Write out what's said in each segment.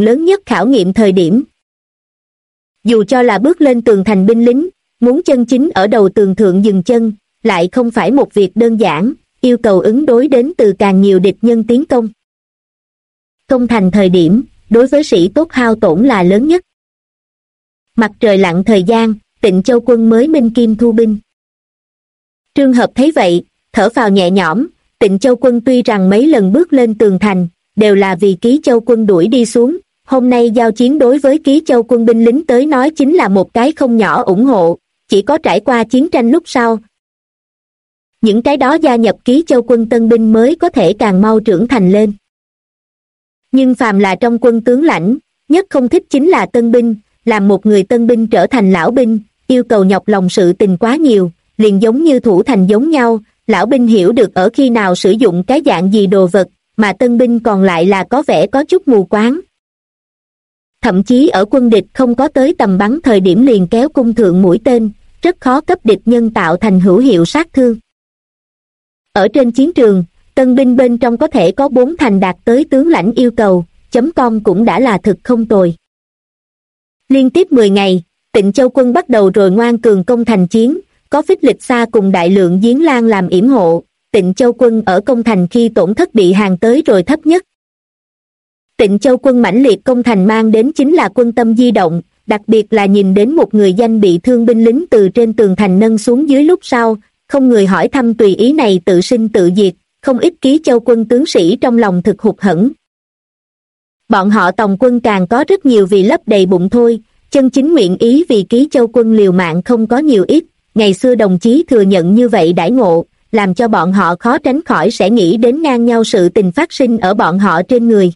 lớn nhất khảo nghiệm thời điểm. Dù cho là bước lên tường thành binh lính, muốn chân chính ở đầu tường thượng dừng chân, lại không phải một việc đơn giản, yêu cầu ứng đối đến từ càng nhiều địch nhân tiến công. Công thành thời điểm, đối với sĩ tốt hao tổn là lớn nhất. Mặt trời lặn thời gian, Tịnh Châu quân mới minh kim thu binh. Trương Hợp thấy vậy, thở phào nhẹ nhõm. Tịnh Châu quân tuy rằng mấy lần bước lên tường thành, đều là vì Ký Châu quân đuổi đi xuống, hôm nay giao chiến đối với Ký Châu quân binh lính tới nói chính là một cái không nhỏ ủng hộ, chỉ có trải qua chiến tranh lúc sau. Những cái đó gia nhập Ký Châu quân tân binh mới có thể càng mau trưởng thành lên. Nhưng phàm là trong quân tướng lãnh, nhất không thích chính là tân binh, làm một người tân binh trở thành lão binh, yêu cầu nhọc lòng sự tình quá nhiều, liền giống như thủ thành giống nhau, lão binh hiểu được ở khi nào sử dụng cái dạng gì đồ vật, mà tân binh còn lại là có vẻ có chút mù quáng. Thậm chí ở quân địch không có tới tầm bắn thời điểm liền kéo cung thượng mũi tên, rất khó cấp địch nhân tạo thành hữu hiệu sát thương. Ở trên chiến trường, tân binh bên trong có thể có 4 thành đạt tới tướng lãnh yêu cầu, .com cũng đã là thực không tồi. Liên tiếp 10 ngày, Tịnh Châu quân bắt đầu rồi ngoan cường công thành chiến, có Phích Lịch Sa cùng đại lượng Giếng Lan làm yểm hộ, Tịnh Châu quân ở công thành khi tổn thất bị hàng tới rồi thấp nhất. Tịnh Châu quân mãnh liệt công thành mang đến chính là quân tâm di động, đặc biệt là nhìn đến một người danh bị thương binh lính từ trên tường thành nâng xuống dưới lúc sau, không người hỏi thăm tùy ý này tự sinh tự diệt, không ít Ký Châu quân tướng sĩ trong lòng thực hụt hẫng. Bọn họ tòng quân càng có rất nhiều vì lấp đầy bụng thôi, chân chính nguyện ý vì Ký Châu quân liều mạng không có nhiều ít, ngày xưa đồng chí thừa nhận như vậy đãi ngộ, làm cho bọn họ khó tránh khỏi sẽ nghĩ đến ngang nhau sự tình phát sinh ở bọn họ trên người.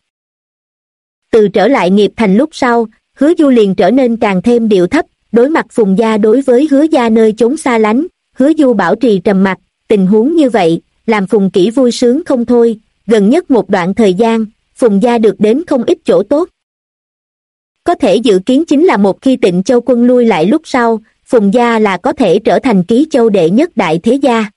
Từ trở lại nghiệp thành lúc sau, Hứa Du liền trở nên càng thêm điệu thấp, đối mặt Phùng gia đối với Hứa gia nơi chốn xa lánh, Hứa Du bảo trì trầm mặc, tình huống như vậy, làm Phùng Kỷ vui sướng không thôi, gần nhất một đoạn thời gian, Phùng gia được đến không ít chỗ tốt. Có thể dự kiến chính là một khi Tịnh Châu quân lui lại lúc sau, Phùng gia là có thể trở thành Ký Châu đệ nhất đại thế gia.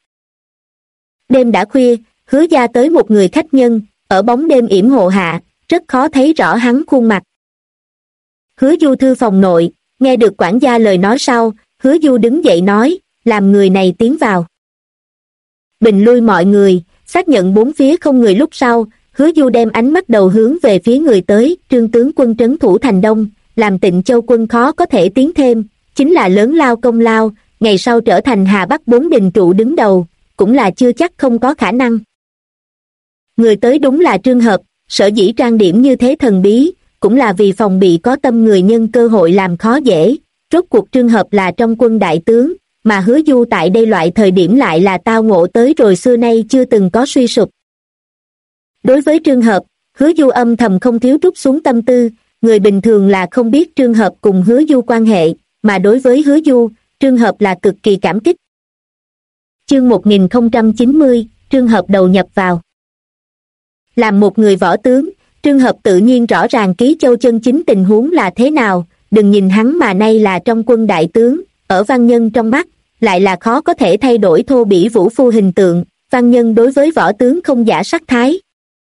Đêm đã khuya, Hứa gia tới một người khách nhân, ở bóng đêm yểm hộ hạ, rất khó thấy rõ hắn khuôn mặt. Hứa Du thư phòng nội, nghe được quản gia lời nói sau, Hứa Du đứng dậy nói, làm người này tiến vào. Bình lui mọi người, xác nhận bốn phía không người lúc sau, Hứa Du đem ánh mắt đầu hướng về phía người tới, Trương tướng quân trấn thủ thành Đông, làm Tịnh Châu quân khó có thể tiến thêm, chính là lớn lao công lao, ngày sau trở thành Hà Bắc 4 đình trụ đứng đầu, cũng là chưa chắc không có khả năng. Người tới đúng là Trương Hợp, sở dĩ trang điểm như thế thần bí, cũng là vì phòng bị có tâm người nhân cơ hội làm khó dễ, rốt cuộc Trương Hợp là trong quân đại tướng, mà Hứa Du tại đây loại thời điểm lại là tao ngộ tới rồi xưa nay chưa từng có suy sụp. Đối với Trương Hợp, Hứa Du âm thầm không thiếu trút xuống tâm tư, người bình thường là không biết Trương Hợp cùng Hứa Du quan hệ, mà đối với Hứa Du, Trương Hợp là cực kỳ cảm kích. Chương 1090, Trương Hợp đầu nhập vào. Làm một người võ tướng, Trương Hợp tự nhiên rõ ràng Ký Châu chân chính tình huống là thế nào, đừng nhìn hắn mà nay là trong quân đại tướng, ở văn nhân trong mắt, lại là khó có thể thay đổi thô bỉ vũ phu hình tượng, văn nhân đối với võ tướng không giả sắc thái.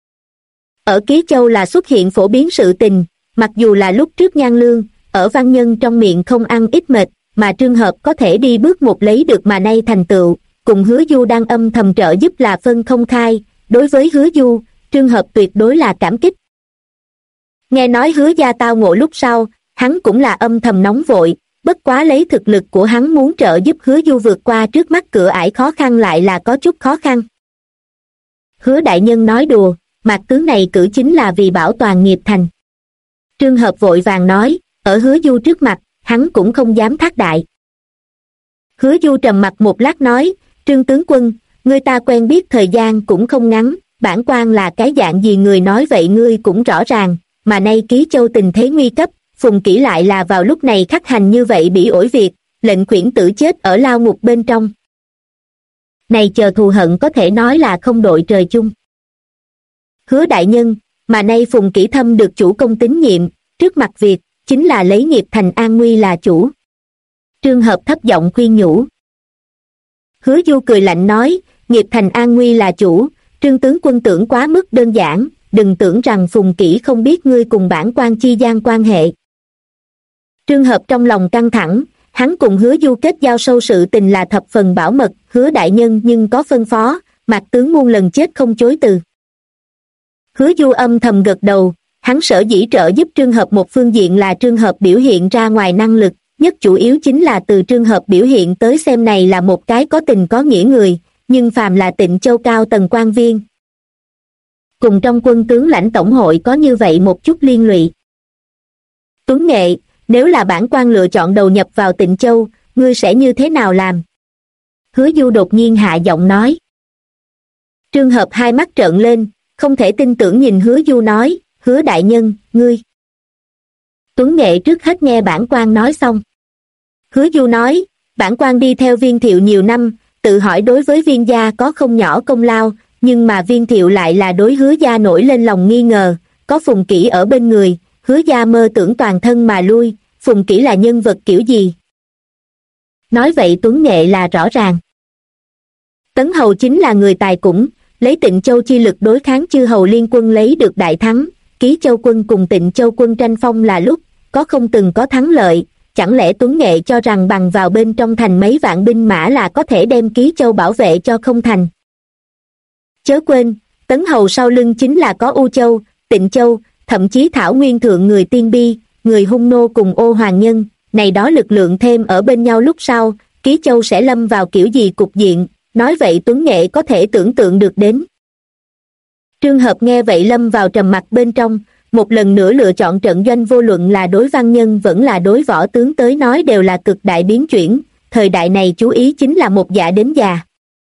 Ở Ký Châu là xuất hiện phổ biến sự tình, mặc dù là lúc trước Nhan Lương, ở văn nhân trong miệng không ăn ít mệt, mà Trương Hợp có thể đi bước một lấy được mà nay thành tựu, cùng Hứa Du đang âm thầm trợ giúp là phân không khai, đối với Hứa Du, Trương Hợp tuyệt đối là cảm kích. Nghe nói Hứa gia tao ngộ lúc sau, hắn cũng là âm thầm nóng vội, bất quá lấy thực lực của hắn muốn trợ giúp Hứa Du vượt qua trước mắt cửa ải khó khăn lại là có chút khó khăn. Hứa đại nhân nói đùa, mạc tướng này cử chính là vì bảo toàn nghiệp thành. Trương Hợp vội vàng nói, ở Hứa Du trước mặt, hắn cũng không dám thác đại. Hứa Du trầm mặt một lát nói, Trương tướng quân, người ta quen biết thời gian cũng không ngắn, bản quan là cái dạng gì người nói vậy ngươi cũng rõ ràng, mà nay Ký Châu tình thế nguy cấp, Phùng Kỷ lại là vào lúc này khắc hành như vậy bị ổi việc, lệnh khuyển tử chết ở lao ngục bên trong. Này chờ thù hận có thể nói là không đội trời chung. Hứa đại nhân, mà nay Phùng Kỷ thâm được chủ công tín nhiệm, trước mặt việc, chính là lấy nghiệp thành an nguy là chủ. Trương Hợp thấp giọng khuyên nhủ. Hứa Du cười lạnh nói, nghiệp thành an nguy là chủ, Trương tướng quân tưởng quá mức đơn giản, đừng tưởng rằng Phùng Kỷ không biết ngươi cùng bản quan chi gian quan hệ. Trương Hợp trong lòng căng thẳng, hắn cùng Hứa Du kết giao sâu sự tình là thập phần bảo mật, Hứa đại nhân nhưng có phân phó, Mạc tướng muôn lần chết không chối từ. Hứa Du âm thầm gật đầu, hắn sở dĩ trợ giúp Trương Hợp một phương diện là Trương Hợp biểu hiện ra ngoài năng lực, nhất chủ yếu chính là từ Trương Hợp biểu hiện tới xem này là một cái có tình có nghĩa người, nhưng phàm là Tịnh Châu cao tầng quan viên cùng trong quân tướng lãnh tổng hội có như vậy một chút liên lụy. Tuấn Nghệ, nếu là bản quan lựa chọn đầu nhập vào Tịnh Châu, ngươi sẽ như thế nào làm? Hứa Du đột nhiên hạ giọng nói. Trương Hợp hai mắt trợn lên, không thể tin tưởng nhìn Hứa Du nói, Hứa đại nhân, ngươi. Tuấn Nghệ trước hết nghe bản quan nói xong. Hứa Du nói, bản quan đi theo Viên Thiệu nhiều năm, tự hỏi đối với Viên gia có không nhỏ công lao, nhưng mà Viên Thiệu lại là đối Hứa gia nổi lên lòng nghi ngờ, có Phùng Kỷ ở bên người, Hứa gia mơ tưởng toàn thân mà lui, Phùng Kỷ là nhân vật kiểu gì? Nói vậy Tuấn Nghệ là rõ ràng. Tấn Hầu chính là người tài cũng, lấy Tịnh Châu chi lực đối kháng chư hầu liên quân lấy được đại thắng, Ký Châu quân cùng Tịnh Châu quân tranh phong là lúc, có không từng có thắng lợi, chẳng lẽ Tuấn Nghệ cho rằng bằng vào bên trong thành mấy vạn binh mã là có thể đem Ký Châu bảo vệ cho không thành? Chớ quên, Tấn Hầu sau lưng chính là có U Châu, Tịnh Châu, thậm chí Thảo Nguyên Thượng người Tiên Bi, người Hung Nô cùng Ô Hoàng Nhân, này đó lực lượng thêm ở bên nhau lúc sau, Ký Châu sẽ lâm vào kiểu gì cục diện, nói vậy Tuấn Nghệ có thể tưởng tượng được đến. Trương Hợp nghe vậy lâm vào trầm mặc bên trong, một lần nữa lựa chọn trận doanh vô luận là đối văn nhân vẫn là đối võ tướng tới nói đều là cực đại biến chuyển, thời đại này chú ý chính là một dạ đến già.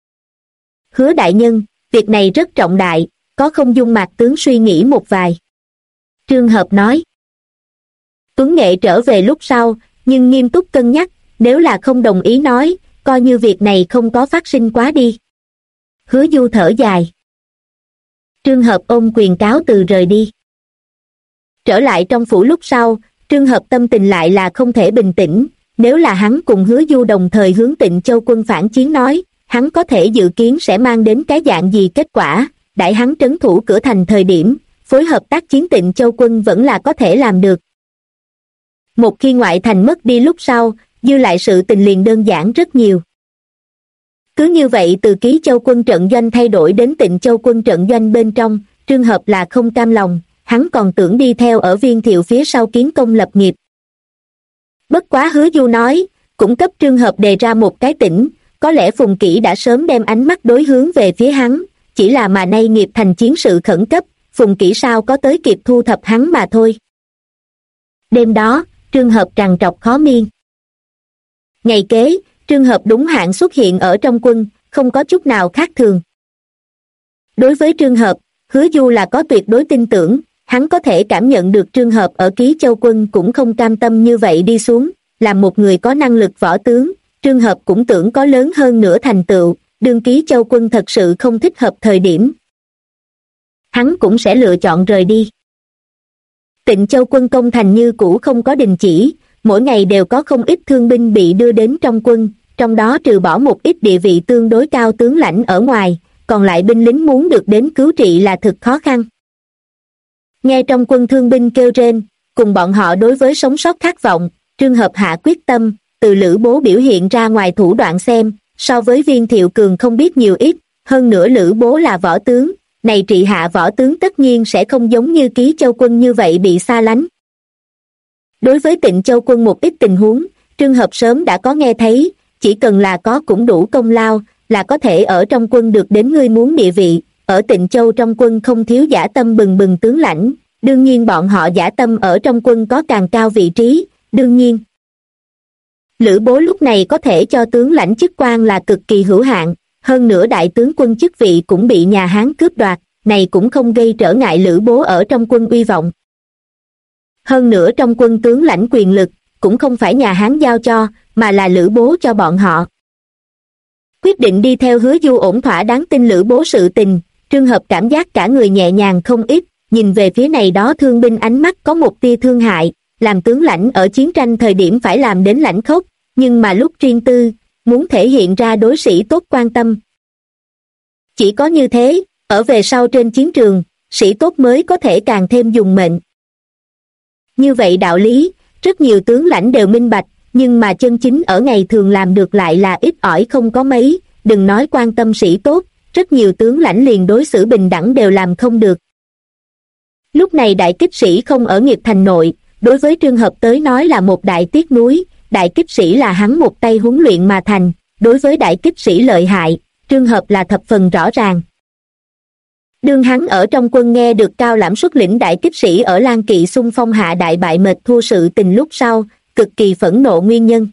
Hứa đại nhân, việc này rất trọng đại, có không dung Mạc tướng suy nghĩ một vài. Trương Hợp nói. Tuấn Nghệ trở về lúc sau, nhưng nghiêm túc cân nhắc, nếu là không đồng ý nói, coi như việc này không có phát sinh quá đi. Hứa Du thở dài. Trương Hợp ôm quyền cáo từ rời đi. Trở lại trong phủ lúc sau, Trương Hợp tâm tình lại là không thể bình tĩnh, nếu là hắn cùng Hứa Du đồng thời hướng Tịnh Châu quân phản chiến nói, hắn có thể dự kiến sẽ mang đến cái dạng gì kết quả, đãi hắn trấn thủ cửa thành thời điểm, phối hợp tác chiến Tịnh Châu quân vẫn là có thể làm được. Một khi ngoại thành mất đi lúc sau, dư lại sự tình liền đơn giản rất nhiều. Cứ như vậy từ Ký Châu quân trận doanh thay đổi đến Tịnh Châu quân trận doanh bên trong, Trương Hợp là không cam lòng, hắn còn tưởng đi theo ở Viên Thiệu phía sau kiến công lập nghiệp. Bất quá Hứa Du nói, cũng cấp Trương Hợp đề ra một cái tỉnh, có lẽ Phùng Kỷ đã sớm đem ánh mắt đối hướng về phía hắn, chỉ là mà nay nghiệp thành chiến sự khẩn cấp, Phùng Kỷ sao có tới kịp thu thập hắn mà thôi. Đêm đó, Trương Hợp trằn trọc khó miên. Ngày kế, Trương Hợp đúng hạn xuất hiện ở trong quân, không có chút nào khác thường. Đối với Trương Hợp, Hứa Du là có tuyệt đối tin tưởng, hắn có thể cảm nhận được Trương Hợp ở Ký Châu quân cũng không cam tâm như vậy đi xuống, làm một người có năng lực võ tướng, Trương Hợp cũng tưởng có lớn hơn nữa thành tựu, đương Ký Châu quân thật sự không thích hợp thời điểm. Hắn cũng sẽ lựa chọn rời đi. Tịnh Châu quân công thành như cũ không có đình chỉ, mỗi ngày đều có không ít thương binh bị đưa đến trong quân, trong đó trừ bỏ một ít địa vị tương đối cao tướng lãnh ở ngoài, còn lại binh lính muốn được đến cứu trị là thực khó khăn. Nghe trong quân thương binh kêu rên, cùng bọn họ đối với sống sót khát vọng, Trương Hợp hạ quyết tâm, từ Lữ Bố biểu hiện ra ngoài thủ đoạn xem, so với Viên Thiệu cường không biết nhiều ít, hơn nữa Lữ Bố là võ tướng, này trị hạ võ tướng tất nhiên sẽ không giống như Ký Châu quân như vậy bị xa lánh. Đối với Tịnh Châu quân một ít tình huống, Trương Hợp sớm đã có nghe thấy, chỉ cần là có cũng đủ công lao, là có thể ở trong quân được đến ngươi muốn địa vị, ở Tịnh Châu trong quân không thiếu dã tâm bừng bừng tướng lãnh, đương nhiên bọn họ dã tâm ở trong quân có càng cao vị trí, đương nhiên. Lữ Bố lúc này có thể cho tướng lãnh chức quan là cực kỳ hữu hạn, hơn nữa đại tướng quân chức vị cũng bị nhà Hán cướp đoạt, này cũng không gây trở ngại Lữ Bố ở trong quân uy vọng. Hơn nữa trong quân tướng lãnh quyền lực, cũng không phải nhà Hán giao cho, mà là Lữ Bố cho bọn họ. Quyết định đi theo Hứa Du ổn thỏa đáng tin Lữ Bố sự tình, Trương Hợp cảm giác cả người nhẹ nhàng không ít, nhìn về phía này đó thương binh ánh mắt có một tia thương hại, làm tướng lãnh ở chiến tranh thời điểm phải làm đến lãnh khốc, nhưng mà lúc riêng tư, muốn thể hiện ra đối sĩ tốt quan tâm. Chỉ có như thế, ở về sau trên chiến trường, sĩ tốt mới có thể càng thêm dùng mệnh. Như vậy đạo lý, rất nhiều tướng lãnh đều minh bạch, nhưng mà chân chính ở ngày thường làm được lại là ít ỏi không có mấy, đừng nói quan tâm sĩ tốt, rất nhiều tướng lãnh liền đối xử bình đẳng đều làm không được. Lúc này đại kích sĩ không ở nghiệp thành nội, đối với Trương Hợp tới nói là một đại tiếc nuối, đại kích sĩ là hắn một tay huấn luyện mà thành, đối với đại kích sĩ lợi hại, Trương Hợp là thập phần rõ ràng. Đương hắn ở trong quân nghe được Cao Lãm xuất lĩnh đại kích sĩ ở Lan Kỵ xung phong hạ đại bại mệt thua sự tình lúc sau, cực kỳ phẫn nộ nguyên nhân.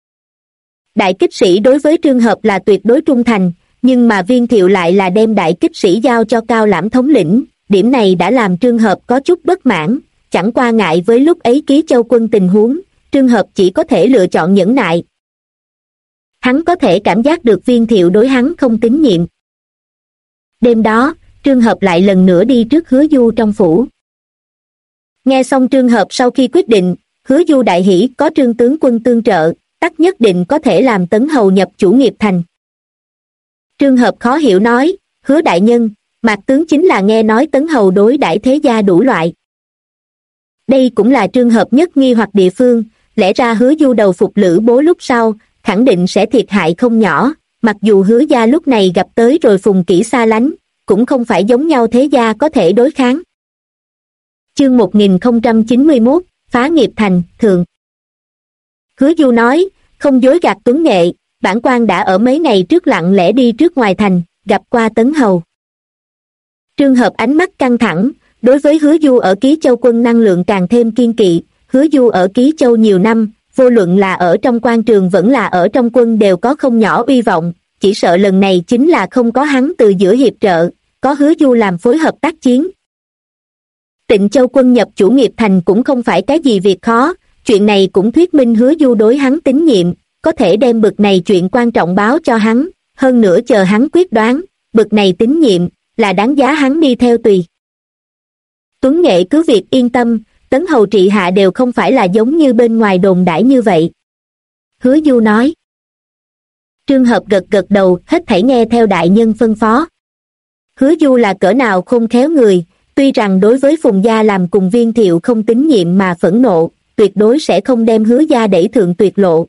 Đại kích sĩ đối với Trương Hợp là tuyệt đối trung thành, nhưng mà Viên Thiệu lại là đem đại kích sĩ giao cho Cao Lãm thống lĩnh, điểm này đã làm Trương Hợp có chút bất mãn, chẳng qua ngại với lúc ấy Ký Châu quân tình huống, Trương Hợp chỉ có thể lựa chọn nhẫn nại. Hắn có thể cảm giác được Viên Thiệu đối hắn không tín nhiệm. Đêm đó, Trương Hợp lại lần nữa đi trước Hứa Du trong phủ. Nghe xong Trương Hợp sau khi quyết định, Hứa Du đại hỉ, có Trương tướng quân tương trợ, tất nhất định có thể làm Tấn Hầu nhập chủ nghiệp thành. Trương Hợp khó hiểu nói, Hứa đại nhân, Mạc tướng chính là nghe nói Tấn Hầu đối đãi thế gia đủ loại. Đây cũng là Trương Hợp nhất nghi hoặc địa phương, lẽ ra Hứa Du đầu phục Lữ Bố lúc sau, khẳng định sẽ thiệt hại không nhỏ, mặc dù Hứa gia lúc này gặp tới rồi Phùng Kỷ xa lánh, cũng không phải giống nhau thế gia có thể đối kháng. Chương 1091, phá nghiệp thành, thượng. Hứa Du nói, không dối gạt Tuấn Nghệ, bản quan đã ở mấy ngày trước lặng lẽ đi trước ngoài thành, gặp qua Tấn Hầu. Trương Hợp ánh mắt căng thẳng, đối với Hứa Du ở Ký Châu quân năng lượng càng thêm kiên kỵ, Hứa Du ở Ký Châu nhiều năm, vô luận là ở trong quan trường vẫn là ở trong quân đều có không nhỏ uy vọng, chỉ sợ lần này chính là không có hắn từ giữa hiệp trợ, có Hứa Du làm phối hợp tác chiến. Tịnh Châu quân nhập chủ nghiệp thành cũng không phải cái gì việc khó, chuyện này cũng thuyết minh Hứa Du đối hắn tín nhiệm, có thể đem bực này chuyện quan trọng báo cho hắn, hơn nữa chờ hắn quyết đoán, bực này tín nhiệm, là đáng giá hắn đi theo tùy. Tuấn Nghệ cứ việc yên tâm, Tấn Hầu trị hạ đều không phải là giống như bên ngoài đồn đãi như vậy. Hứa Du nói. Trương Hợp gật gật đầu, hết thảy nghe theo đại nhân phân phó. Hứa Du là cỡ nào khôn khéo người, tuy rằng đối với Phùng gia làm cùng Viên Thiệu không tín nhiệm mà phẫn nộ, tuyệt đối sẽ không đem Hứa gia đẩy thượng tuyệt lộ.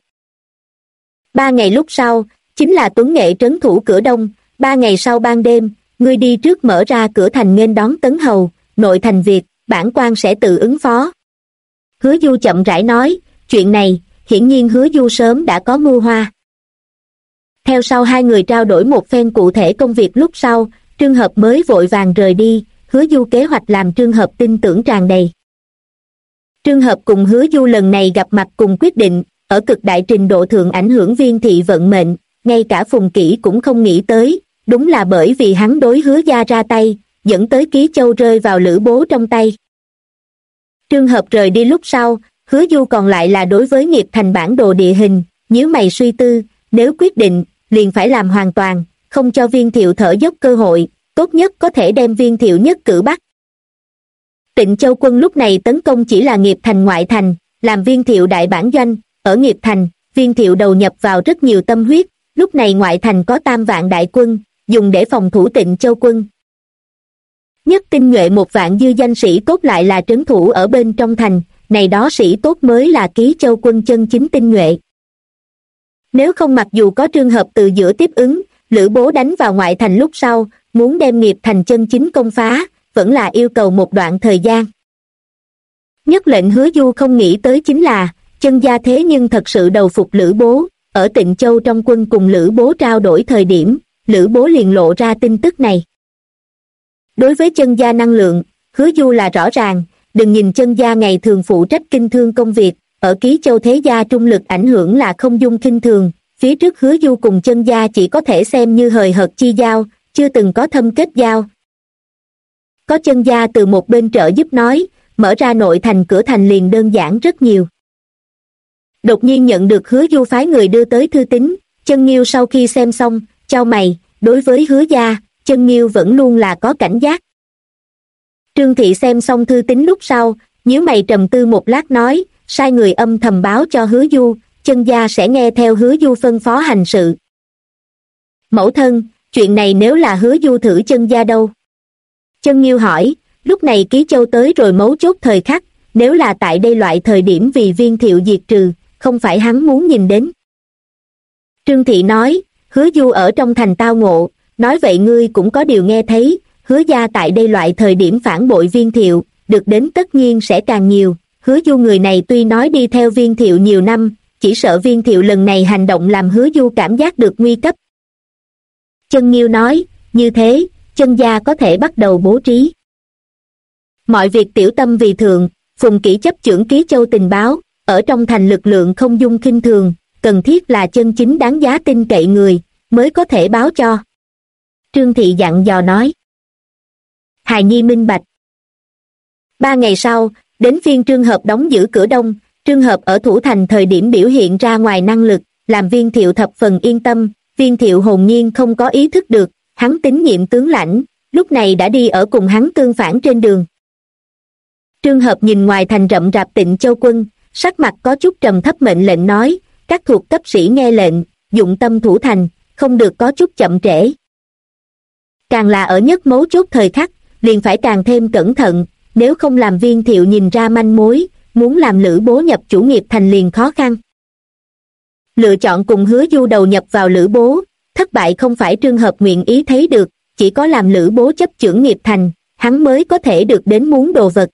3 ngày lúc sau, chính là Tuấn Nghệ trấn thủ cửa đông, 3 ngày sau ban đêm, ngươi đi trước mở ra cửa thành nghênh đón Tấn Hầu, nội thành việc, bản quan sẽ tự ứng phó. Hứa Du chậm rãi nói, chuyện này, hiển nhiên Hứa Du sớm đã có mưu hoa. Theo sau hai người trao đổi một phen cụ thể công việc lúc sau, Trương Hợp mới vội vàng rời đi, Hứa Du kế hoạch làm Trương Hợp tin tưởng tràn đầy. Trương Hợp cùng Hứa Du lần này gặp mặt cùng quyết định, ở cực đại trình độ thượng ảnh hưởng Viên thị vận mệnh, ngay cả Phùng Kỷ cũng không nghĩ tới, đúng là bởi vì hắn đối Hứa gia ra tay, dẫn tới Ký Châu rơi vào Lữ Bố trong tay. Trương Hợp rời đi lúc sau, Hứa Du còn lại là đối với nghiệp thành bản đồ địa hình, nhíu mày suy tư, nếu quyết định, liền phải làm hoàn toàn, không cho Viên Thiệu thở dốc cơ hội, tốt nhất có thể đem Viên Thiệu nhất cử bắt. Tịnh Châu quân lúc này tấn công chỉ là nghiệp thành ngoại thành, làm Viên Thiệu đại bản doanh, ở nghiệp thành, Viên Thiệu đầu nhập vào rất nhiều tâm huyết, lúc này ngoại thành có 3 vạn đại quân, dùng để phòng thủ Tịnh Châu quân. Nhất tinh nhuệ 1 vạn dư danh sĩ tốt lại là trấn thủ ở bên trong thành, này đó sĩ tốt mới là Ký Châu quân chân chính tinh nhuệ. Nếu không mặc dù có Trương Hợp từ giữa tiếp ứng, Lữ Bố đánh vào ngoại thành lúc sau, muốn đem nghiệp thành chân chính công phá, vẫn là yêu cầu một đoạn thời gian. Nhất lệnh Hứa Du không nghĩ tới chính là, Chân gia thế nhưng thật sự đầu phục Lữ Bố, ở Tịnh Châu trong quân cùng Lữ Bố trao đổi thời điểm, Lữ Bố liền lộ ra tin tức này. Đối với Chân gia năng lượng, Hứa Du là rõ ràng, đừng nhìn Chân gia ngày thường phụ trách kinh thương công việc, ở Ký Châu thế gia trung lực ảnh hưởng là không dung khinh thường, phía trước Hứa Du cùng Chân gia chỉ có thể xem như hời hợt chi giao, chưa từng có thâm kết giao. Có Chân gia từ một bên trợ giúp nói, mở ra nội thành cửa thành liền đơn giản rất nhiều. Đột nhiên nhận được Hứa Du phái người đưa tới thư tín, Chân Nghiêu sau khi xem xong, chau mày, đối với Hứa gia, Chân Nghiêu vẫn luôn là có cảnh giác. Trương Thị xem xong thư tín lúc sau, nhíu mày trầm tư một lát nói, sai người âm thầm báo cho Hứa Du, Chân gia sẽ nghe theo Hứa Du phân phó hành sự. Mẫu thân, chuyện này nếu là Hứa Du thử Chân gia đâu? Chân Nghiêu hỏi, Lúc này Ký Châu tới rồi mấu chốt thời khắc, nếu là tại đây loại thời điểm vì Viên Thiệu diệt trừ, không phải hắn muốn nhìn đến. Trương Thị nói, Hứa Du ở trong thành tao ngộ, nói vậy ngươi cũng có điều nghe thấy, Hứa gia tại đây loại thời điểm phản bội Viên Thiệu, được đến tất nhiên sẽ càng nhiều. Hứa Du người này tuy nói đi theo Viên Thiệu nhiều năm, chỉ sợ Viên Thiệu lần này hành động làm Hứa Du cảm giác được nguy cấp. Chân Nghiêu nói, như thế, chân gia có thể bắt đầu bố trí. Mọi việc tiểu tâm vì thượng, Phùng Kỷ chấp chưởng Ký Châu tình báo, ở trong thành lực lượng không dung khinh thường, cần thiết là chân chính đáng giá tin cậy người, mới có thể báo cho. Trương Thị dặn dò nói. Hài nhi minh bạch. 3 ngày sau, đến phiên Trương Hợp đóng giữ cửa đông, Trương Hợp ở thủ thành thời điểm biểu hiện ra ngoài năng lực, làm Viên Thiệu thập phần yên tâm. Viên Thiệu hồn nhiên không có ý thức được, hắn tín nhiệm tướng lãnh, lúc này đã đi ở cùng hắn tương phản trên đường. Trương Hợp nhìn ngoài thành rậm rạp Tịnh Châu quân, sắc mặt có chút trầm thấp mệnh lệnh nói, các thuộc cấp sĩ nghe lệnh, dụng tâm thủ thành, không được có chút chậm trễ. Càng là ở nhất mấu chốt thời khắc, liền phải càng thêm cẩn thận, nếu không làm Viên Thiệu nhìn ra manh mối, muốn làm Lữ Bố nhập chủ nghiệp thành liền khó khăn. Lựa chọn cùng Hứa Du đầu nhập vào Lữ Bố, thất bại không phải Trương Hợp nguyện ý thấy được, chỉ có làm Lữ Bố chấp chưởng nghiệp thành, hắn mới có thể được đến muốn đồ vật.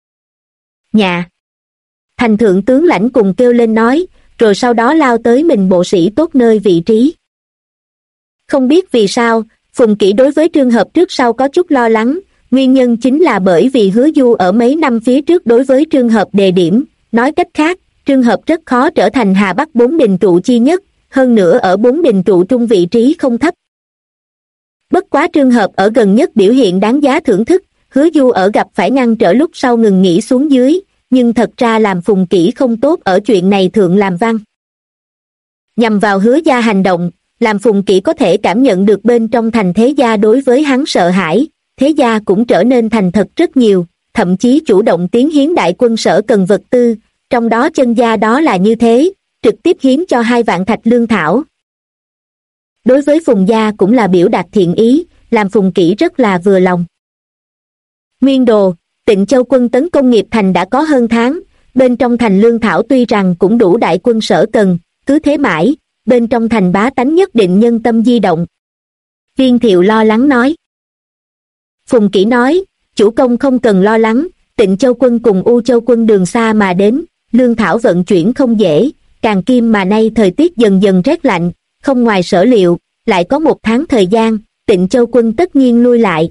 Nhà thành thượng tướng lãnh cùng kêu lên nói, rồi sau đó lao tới mình bộ sĩ tốt nơi vị trí. Không biết vì sao, Phùng Kỷ đối với Trương Hợp trước sau có chút lo lắng, nguyên nhân chính là bởi vì Hứa Du ở mấy năm phía trước đối với Trương Hợp đề điểm, nói cách khác, Trương Hợp rất khó trở thành Hà Bắc 4 đình trụ chi nhất, hơn nữa ở 4 đình trụ trung vị trí không thấp. Bất quá Trương Hợp ở gần nhất biểu hiện đáng giá thưởng thức, Hứa Du ở gặp phải ngăn trở lúc sau ngừng nghỉ xuống dưới, nhưng thật ra làm Phùng Kỷ không tốt ở chuyện này thượng làm văn. Nhằm vào Hứa gia hành động, làm Phùng Kỷ có thể cảm nhận được bên trong thành thế gia đối với hắn sợ hãi, thế gia cũng trở nên thành thật rất nhiều, thậm chí chủ động tiến hiến đại quân sở cần vật tư, trong đó chân gia đó là như thế, trực tiếp hiến cho 2 vạn thạch lương thảo. Đối với Phùng gia cũng là biểu đạt thiện ý, làm Phùng Kỷ rất là vừa lòng. Nguyên đồ, Tịnh Châu quân tấn công nghiệp thành đã có hơn tháng, bên trong thành lương thảo tuy rằng cũng đủ đại quân sở cần, cứ thế mãi, bên trong thành bá tánh nhất định nhân tâm di động. Viên Thiệu lo lắng nói. Phùng Kỷ nói, chủ công không cần lo lắng, Tịnh Châu quân cùng U Châu quân đường xa mà đến, lương thảo vận chuyển không dễ, càng kim mà nay thời tiết dần dần rét lạnh, không ngoài sở liệu, lại có 1 tháng thời gian, Tịnh Châu quân tất nhiên lui lại.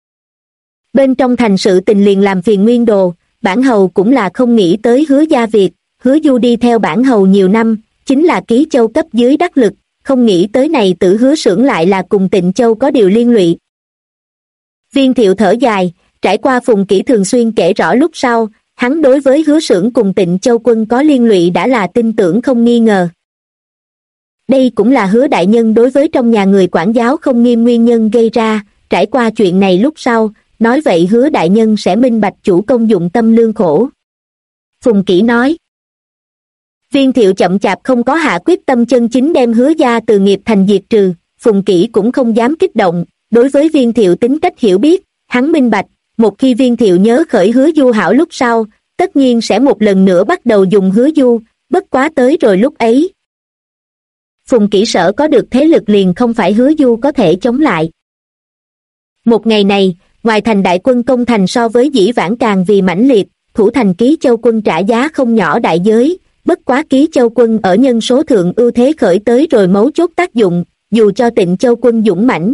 Bên trong thành sự tình liền làm phiền Nguyên đồ, bản hầu cũng là không nghĩ tới Hứa gia việc, Hứa Du đi theo bản hầu nhiều năm, chính là Ký Châu cấp dưới đắc lực, không nghĩ tới này Tử Hứa xưởng lại là cùng Tịnh Châu có điều liên lụy. Viên Thiệu thở dài, trải qua Phùng Kỷ thường xuyên kể rõ lúc sau, hắn đối với Hứa xưởng cùng Tịnh Châu quân có liên lụy đã là tin tưởng không nghi ngờ. Đây cũng là Hứa đại nhân đối với trong nhà người quản giáo không nghiêm nguyên nhân gây ra, trải qua chuyện này lúc sau, nói vậy Hứa đại nhân sẽ minh bạch chủ công dụng tâm lương khổ. Phùng Kỷ nói. Viên Thiệu chậm chạp không có hạ quyết tâm chân chính đem Hứa gia từ nghiệp thành diệt trừ, Phùng Kỷ cũng không dám kích động, đối với Viên Thiệu tính cách hiểu biết, hắn minh bạch, một khi Viên Thiệu nhớ khởi Hứa Du hảo lúc sau, tất nhiên sẽ một lần nữa bắt đầu dùng Hứa Du, bất quá tới rồi lúc ấy. Phùng Kỷ sở có được thế lực liền không phải Hứa Du có thể chống lại. Một ngày này, ngoài thành đại quân công thành so với dĩ vãng càng vì mãnh liệt, thủ thành Ký Châu quân trả giá không nhỏ đại giới, bất quá Ký Châu quân ở nhân số thượng ưu thế khởi tới rồi mấu chốt tác dụng, dù cho Tịnh Châu quân dũng mãnh.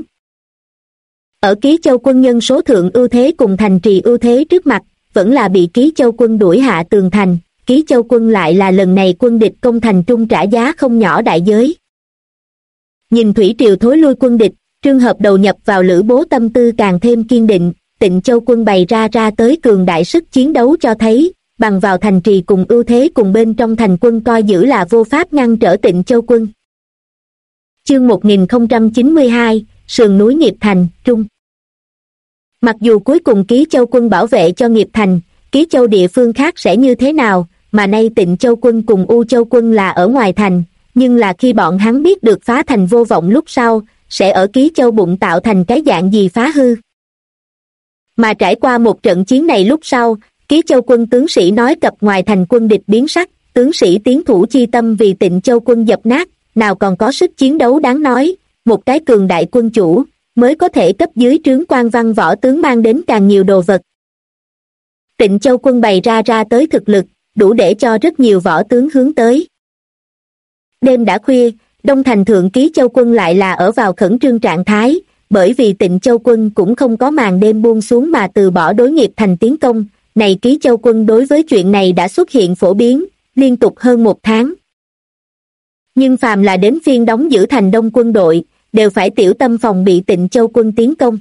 Ở Ký Châu quân nhân số thượng ưu thế cùng thành trì ưu thế trước mặt, vẫn là bị Ký Châu quân đuổi hạ tường thành, Ký Châu quân lại là lần này quân địch công thành trung trả giá không nhỏ đại giới. Nhìn thủy triều thối lui quân địch, Trương Hợp đầu nhập vào Lữ Bố tâm tư càng thêm kiên định, Tịnh Châu quân bày ra tới cường đại sức chiến đấu cho thấy, bằng vào thành trì cùng ưu thế cùng bên trong thành quân coi giữ là vô pháp ngăn trở Tịnh Châu quân. Chương 1092, sườn núi Nghiệp Thành, Trung. Mặc dù cuối cùng Ký Châu quân bảo vệ cho Nghiệp Thành, Ký Châu địa phương khác sẽ như thế nào, mà nay Tịnh Châu quân cùng U Châu quân là ở ngoài thành, nhưng là khi bọn hắn biết được phá thành vô vọng lúc sau, sẽ ở Ký Châu bụng tạo thành cái dạng gì phá hư. Mà trải qua một trận chiến này lúc sau, Ký Châu quân tướng sĩ nói cập ngoài thành quân địch biến sắc, tướng sĩ tiến thủ chi tâm vì Tịnh Châu quân dập nát, nào còn có sức chiến đấu đáng nói, một cái cường đại quân chủ, mới có thể cấp dưới trướng quan văn võ tướng mang đến càng nhiều đồ vật. Tịnh Châu quân bày ra tới thực lực, đủ để cho rất nhiều võ tướng hướng tới. Đêm đã khuya, Đông Thành thượng Ký Châu quân lại là ở vào khẩn trương trạng thái, bởi vì Tịnh Châu quân cũng không có màn đêm buông xuống mà từ bỏ đối nghiệp thành tiến công, này Ký Châu quân đối với chuyện này đã xuất hiện phổ biến, liên tục hơn 1 tháng. Nhưng phàm là đến phiên đóng giữ thành Đông quân đội, đều phải tiểu tâm phòng bị Tịnh Châu quân tiến công.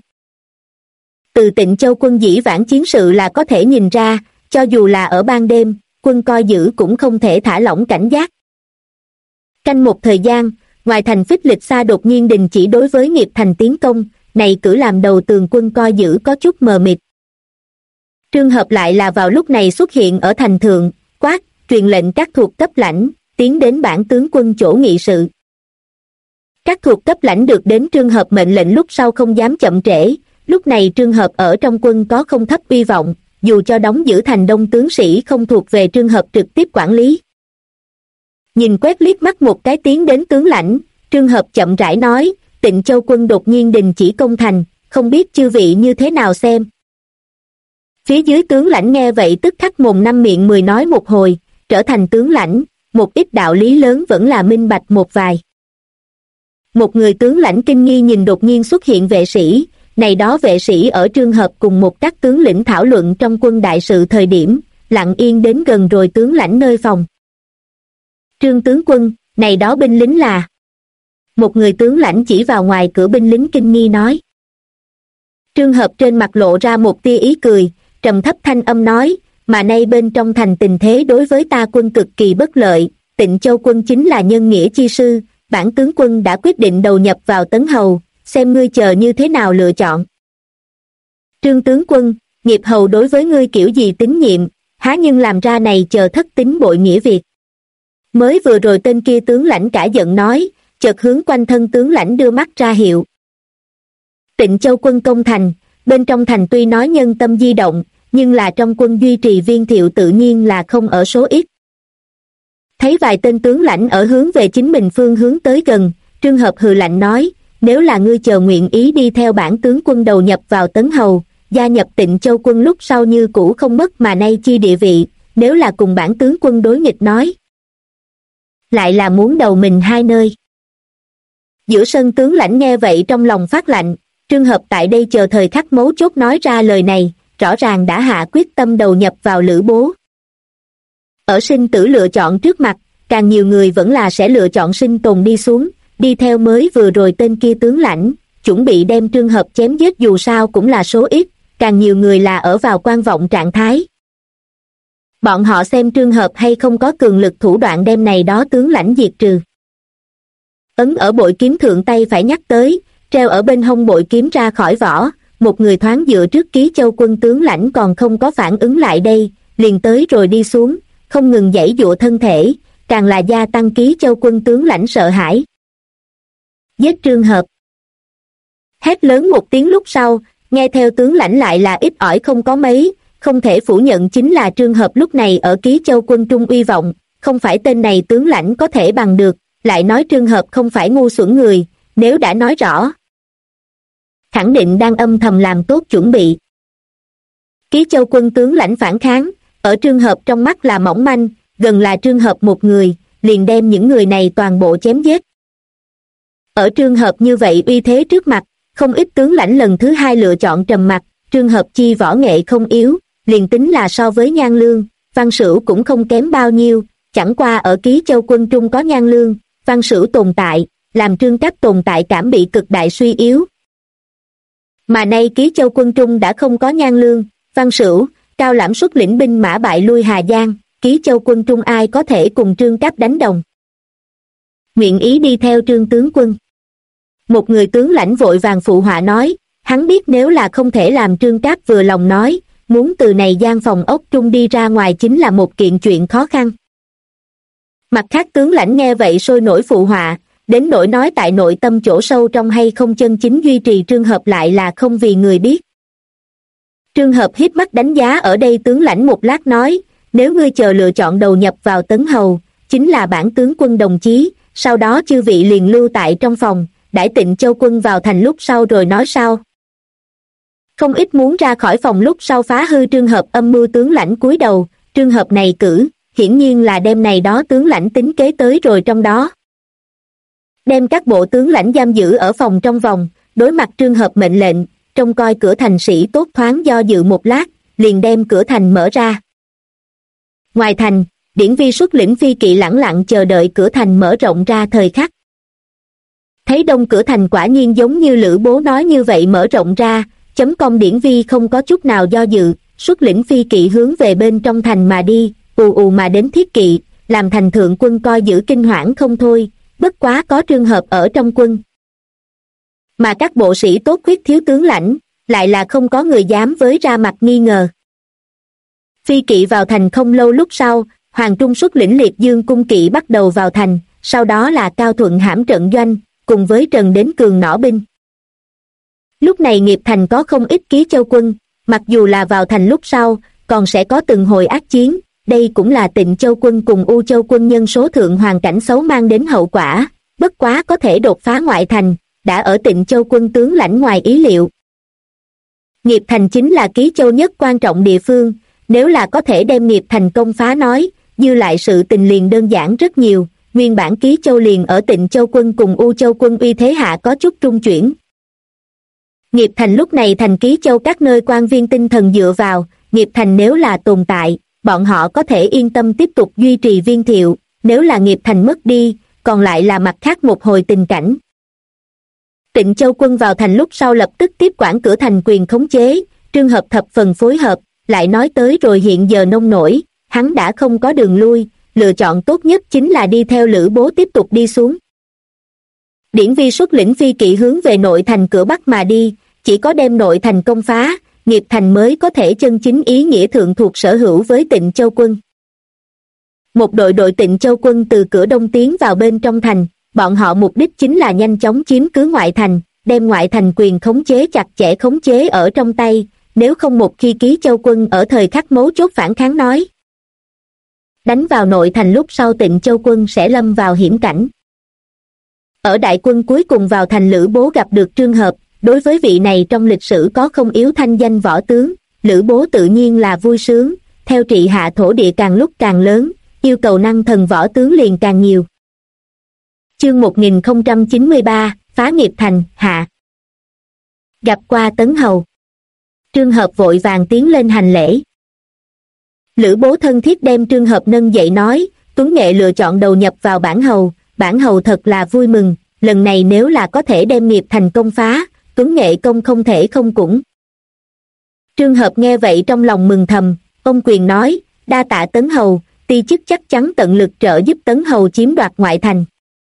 Từ Tịnh Châu quân dĩ vãng chiến sự là có thể nhìn ra, cho dù là ở ban đêm, quân coi giữ cũng không thể thả lỏng cảnh giác. Canh một thời gian, ngoài thành Phích Lịch Sa đột nhiên đình chỉ đối với nghiệp thành tiến công, này cử làm đầu tường quân coi giữ có chút mờ mịt. Trường hợp lại là vào lúc này xuất hiện ở thành thượng, quát, truyền lệnh các thuộc cấp lãnh, tiến đến bản tướng quân chỗ nghị sự. Các thuộc cấp lãnh được đến trường hợp mệnh lệnh lúc sau không dám chậm trễ, lúc này trường hợp ở trong quân có không thấp uy vọng, dù cho đóng giữ thành Đông tướng sĩ không thuộc về trường hợp trực tiếp quản lý. Nhìn quét liếc mắt một cái tiến đến tướng lãnh, trường hợp chậm rãi nói, Tịnh Châu quân đột nhiên đình chỉ công thành, không biết chư vị như thế nào xem. Phía dưới tướng lãnh nghe vậy tức khắc mồm năm miệng mười nói một hồi, trở thành tướng lãnh, một ít đạo lý lớn vẫn là minh bạch một vài. Một người tướng lãnh kinh nghi nhìn đột nhiên xuất hiện vệ sĩ, này đó vệ sĩ ở trường hợp cùng một các tướng lĩnh thảo luận trong quân đại sự thời điểm, lặng yên đến gần rồi tướng lãnh nơi phòng. Trương tướng quân, này đó binh lính là... Một người tướng lãnh chỉ vào ngoài cửa binh lính kinh nghi nói. Trường hợp trên mặt lộ ra một tia ý cười, trầm thấp thanh âm nói, mà nay bên trong thành tình thế đối với ta quân cực kỳ bất lợi, Tịnh Châu quân chính là nhân nghĩa chi sư, bản tướng quân đã quyết định đầu nhập vào Tấn Hầu, xem ngươi chờ như thế nào lựa chọn. Trương tướng quân, nghiệp hầu đối với ngươi kiểu gì tín nhiệm, há nhưng làm ra này chờ thất tín bội nghĩa việc. Mới vừa rồi tên kia tướng lãnh cả giận nói, chợt hướng quanh thân tướng lãnh đưa mắt ra hiệu. Tịnh Châu quân công thành, bên trong thành tuy nói nhân tâm di động, nhưng là trong quân duy trì viên thiệu tự nhiên là không ở số ít. Thấy vài tên tướng lãnh ở hướng về chính mình phương hướng tới gần, trường hợp hừ lạnh nói, nếu là ngươi chờ nguyện ý đi theo bản tướng quân đầu nhập vào Tấn Hầu, gia nhập Tịnh Châu quân lúc sau như cũ không mất mà nay chi địa vị, nếu là cùng bản tướng quân đối nghịch nói. Lại là muốn đầu mình hai nơi. Giữa sân tướng lãnh nghe vậy trong lòng phát lạnh, trường hợp tại đây chờ thời khắc mấu chốt nói ra lời này, rõ ràng đã hạ quyết tâm đầu nhập vào Lữ Bố. Ở sinh tử lựa chọn trước mặt, càng nhiều người vẫn là sẽ lựa chọn sinh tồn đi xuống, đi theo mới vừa rồi tên kia tướng lãnh, chuẩn bị đem trường hợp chém giết dù sao cũng là số ít, càng nhiều người là ở vào quan vọng trạng thái. Bọn họ xem trường hợp hay không có cường lực thủ đoạn đem này đó tướng lãnh diệt trừ. Ấn ở bội kiếm thượng tay phải nhắc tới, treo ở bên hông bội kiếm ra khỏi vỏ, một người thoáng dựa trước Ký Châu quân tướng lãnh còn không có phản ứng lại đây, liền tới rồi đi xuống, không ngừng giãy giụa thân thể, càng là gia tăng Ký Châu quân tướng lãnh sợ hãi. Giết trường hợp. Hét lớn một tiếng lúc sau, nghe theo tướng lãnh lại là ít ỏi không có mấy, không thể phủ nhận chính là trường hợp lúc này ở Ký Châu quân trung uy vọng, không phải tên này tướng lãnh có thể bằng được, lại nói trường hợp không phải ngu xuẩn người, nếu đã nói rõ. Khẳng định đang âm thầm làm tốt chuẩn bị. Ký Châu quân tướng lãnh phản kháng, ở trường hợp trong mắt là mỏng manh, gần là trường hợp một người, liền đem những người này toàn bộ chém giết. Ở trường hợp như vậy uy thế trước mặt, không ít tướng lãnh lần thứ hai lựa chọn trầm mặc, trường hợp chi võ nghệ không yếu, liền tính là so với Nhan Lương, Văn Sửu cũng không kém bao nhiêu, chẳng qua ở Ký Châu quân trung có Nhan Lương, Văn Sửu tồn tại, làm Trương Cáp tồn tại cảm bị cực đại suy yếu. Mà nay Ký Châu quân trung đã không có Nhan Lương, Văn Sửu, Cao Lãm xuất lĩnh binh mã bại lui Hà Giang, Ký Châu quân trung ai có thể cùng Trương Cáp đánh đồng. Nguyện ý đi theo Trương tướng quân. Một người tướng lãnh vội vàng phụ họa nói, hắn biết nếu là không thể làm Trương Cáp vừa lòng nói, muốn từ này gian phòng ốc trung đi ra ngoài chính là một kiện chuyện khó khăn. Mặt khác tướng lãnh nghe vậy sôi nổi phụ họa, đến nỗi nói tại nội tâm chỗ sâu trong hay không chân chính duy trì trường hợp lại là không vì người biết. Trương Hợp híp mắt đánh giá ở đây tướng lãnh một lát nói, nếu ngươi chờ lựa chọn đầu nhập vào Tấn Hầu, chính là bản tướng quân đồng chí, sau đó chư vị liền lưu tại trong phòng, đãi Tịnh Châu quân vào thành lúc sau rồi nói sao. Không ít muốn ra khỏi phòng lúc sau phá hư Trương Hợp âm mưu tướng lãnh cúi đầu, Trương Hợp này cử, hiển nhiên là đem này đó tướng lãnh tính kế tới rồi trong đó. Đem các bộ tướng lãnh giam giữ ở phòng trong vòng, đối mặt Trương Hợp mệnh lệnh, trông coi cửa thành sĩ tốt thoáng do dự một lát, liền đem cửa thành mở ra. Ngoài thành, Điển Vi xuất lĩnh phi kỵ lẳng lặng chờ đợi cửa thành mở rộng ra thời khắc. Thấy đông cửa thành quả nhiên giống như Lữ Bố nói như vậy mở rộng ra, chấm công Điển Vi không có chút nào do dự, xuất lĩnh phi kỵ hướng về bên trong thành mà đi, ù ù mà đến thiết kỵ, làm thành thượng quân coi giữ kinh hoảng không thôi, bất quá có Trương Hợp ở trong quân. Mà các bộ sĩ tốt khuyết thiếu tướng lãnh, lại là không có người dám với ra mặt nghi ngờ. Phi kỵ vào thành không lâu lúc sau, Hoàng Trung xuất lĩnh Liệt Dương cung kỵ bắt đầu vào thành, sau đó là Cao Thuận hãm trận doanh, cùng với Trần Đến Cường nỏ binh. Lúc này nghiệp thành có không ít Ký Châu quân, mặc dù là vào thành lúc sau, còn sẽ có từng hồi ác chiến, đây cũng là Tịnh Châu quân cùng U Châu quân nhân số thượng hoàn cảnh xấu mang đến hậu quả, bất quá có thể đột phá ngoại thành, đã ở Tịnh Châu quân tướng lãnh ngoài ý liệu. Nghiệp thành chính là Ký Châu nhất quan trọng địa phương, nếu là có thể đem nghiệp thành công phá nói, dư lại sự tình liền đơn giản rất nhiều, nguyên bản Ký Châu liền ở Tịnh Châu quân cùng U Châu quân uy thế hạ có chút trung chuyển. Nghiệp thành lúc này thành Ký Châu các nơi quan viên tinh thần dựa vào, nghiệp thành nếu là tồn tại, bọn họ có thể yên tâm tiếp tục duy trì viên thiệu, nếu là nghiệp thành mất đi, còn lại là mặt khác một hồi tình cảnh. Tịnh Châu quân vào thành lúc sau lập tức tiếp quản cửa thành quyền khống chế, Trương Hợp thập phần phối hợp, lại nói tới rồi hiện giờ nông nổi, hắn đã không có đường lui, lựa chọn tốt nhất chính là đi theo Lữ Bố tiếp tục đi xuống. Điển Vi xuất lĩnh phi kỵ hướng về nội thành cửa Bắc mà đi, chỉ có đem nội thành công phá, nghiệp thành mới có thể chân chính ý nghĩa thượng thuộc sở hữu với Tịnh Châu quân. Một đội Tịnh Châu quân từ cửa đông tiến vào bên trong thành, bọn họ mục đích chính là nhanh chóng chiếm cứ ngoại thành, đem ngoại thành quyền khống chế chặt chẽ khống chế ở trong tay, nếu không một khi Ký Châu quân ở thời khắc mấu chốt phản kháng nói. Đánh vào nội thành lúc sau Tịnh Châu quân sẽ lâm vào hiểm cảnh. Ở đại quân cuối cùng vào thành Lữ Bố gặp được Trương Hợp, đối với vị này trong lịch sử có không yếu thanh danh võ tướng, Lữ Bố tự nhiên là vui sướng, theo trị hạ thổ địa càng lúc càng lớn, yêu cầu năng thần võ tướng liền càng nhiều. Chương 1093, phá nghiệp thành, hạ. Gặp qua Tấn Hầu. Trương Hợp vội vàng tiến lên hành lễ. Lữ Bố thân thiết đem Trương Hợp nâng dậy nói, Tuấn Nghệ lựa chọn đầu nhập vào bản hầu thật là vui mừng, lần này nếu là có thể đem nghiệp thành công phá, Tuấn Nghệ công không thể không cũng. Trương Hợp nghe vậy trong lòng mừng thầm, ông quyền nói, đa tạ Tấn Hầu, ti chức chắc chắn tận lực trợ giúp Tấn Hầu chiếm đoạt ngoại thành.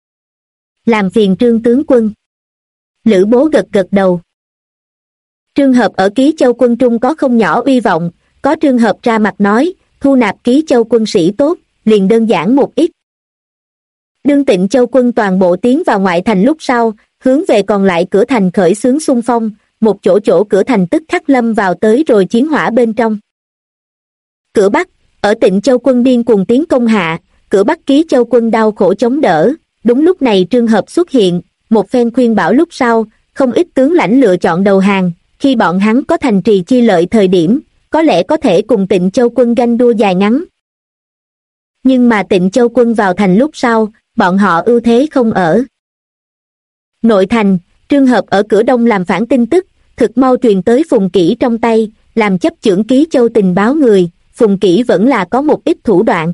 Làm phiền Trương tướng quân. Lữ Bố gật gật đầu. Trương Hợp ở Ký Châu quân trung có không nhỏ uy vọng, có Trương Hợp ra mặt nói, thu nạp Ký Châu quân sĩ tốt, liền đơn giản một ít. Đương Tịnh Châu quân toàn bộ tiến vào ngoại thành lúc sau, hướng về còn lại cửa thành khởi xướng xung phong, một chỗ cửa thành tức khắc lâm vào tới rồi chiến hỏa bên trong. Cửa Bắc, ở Tịnh Châu quân điên cùng tiến công hạ, cửa Bắc Ký Châu quân đau khổ chống đỡ, đúng lúc này Trương Hợp xuất hiện, một phen khuyên bảo lúc sau, không ít tướng lãnh lựa chọn đầu hàng, khi bọn hắn có thành trì chi lợi thời điểm, có lẽ có thể cùng Tịnh Châu quân ganh đua dài ngắn. Nhưng mà Tịnh Châu quân vào thành lúc sau, bọn họ ưu thế không ở. Nội thành, Trương Hợp ở cửa đông làm phản tin tức, thực mau truyền tới Phùng Kỷ trong tay, làm chấp chưởng Ký Châu tình báo người, Phùng Kỷ vẫn là có một ít thủ đoạn.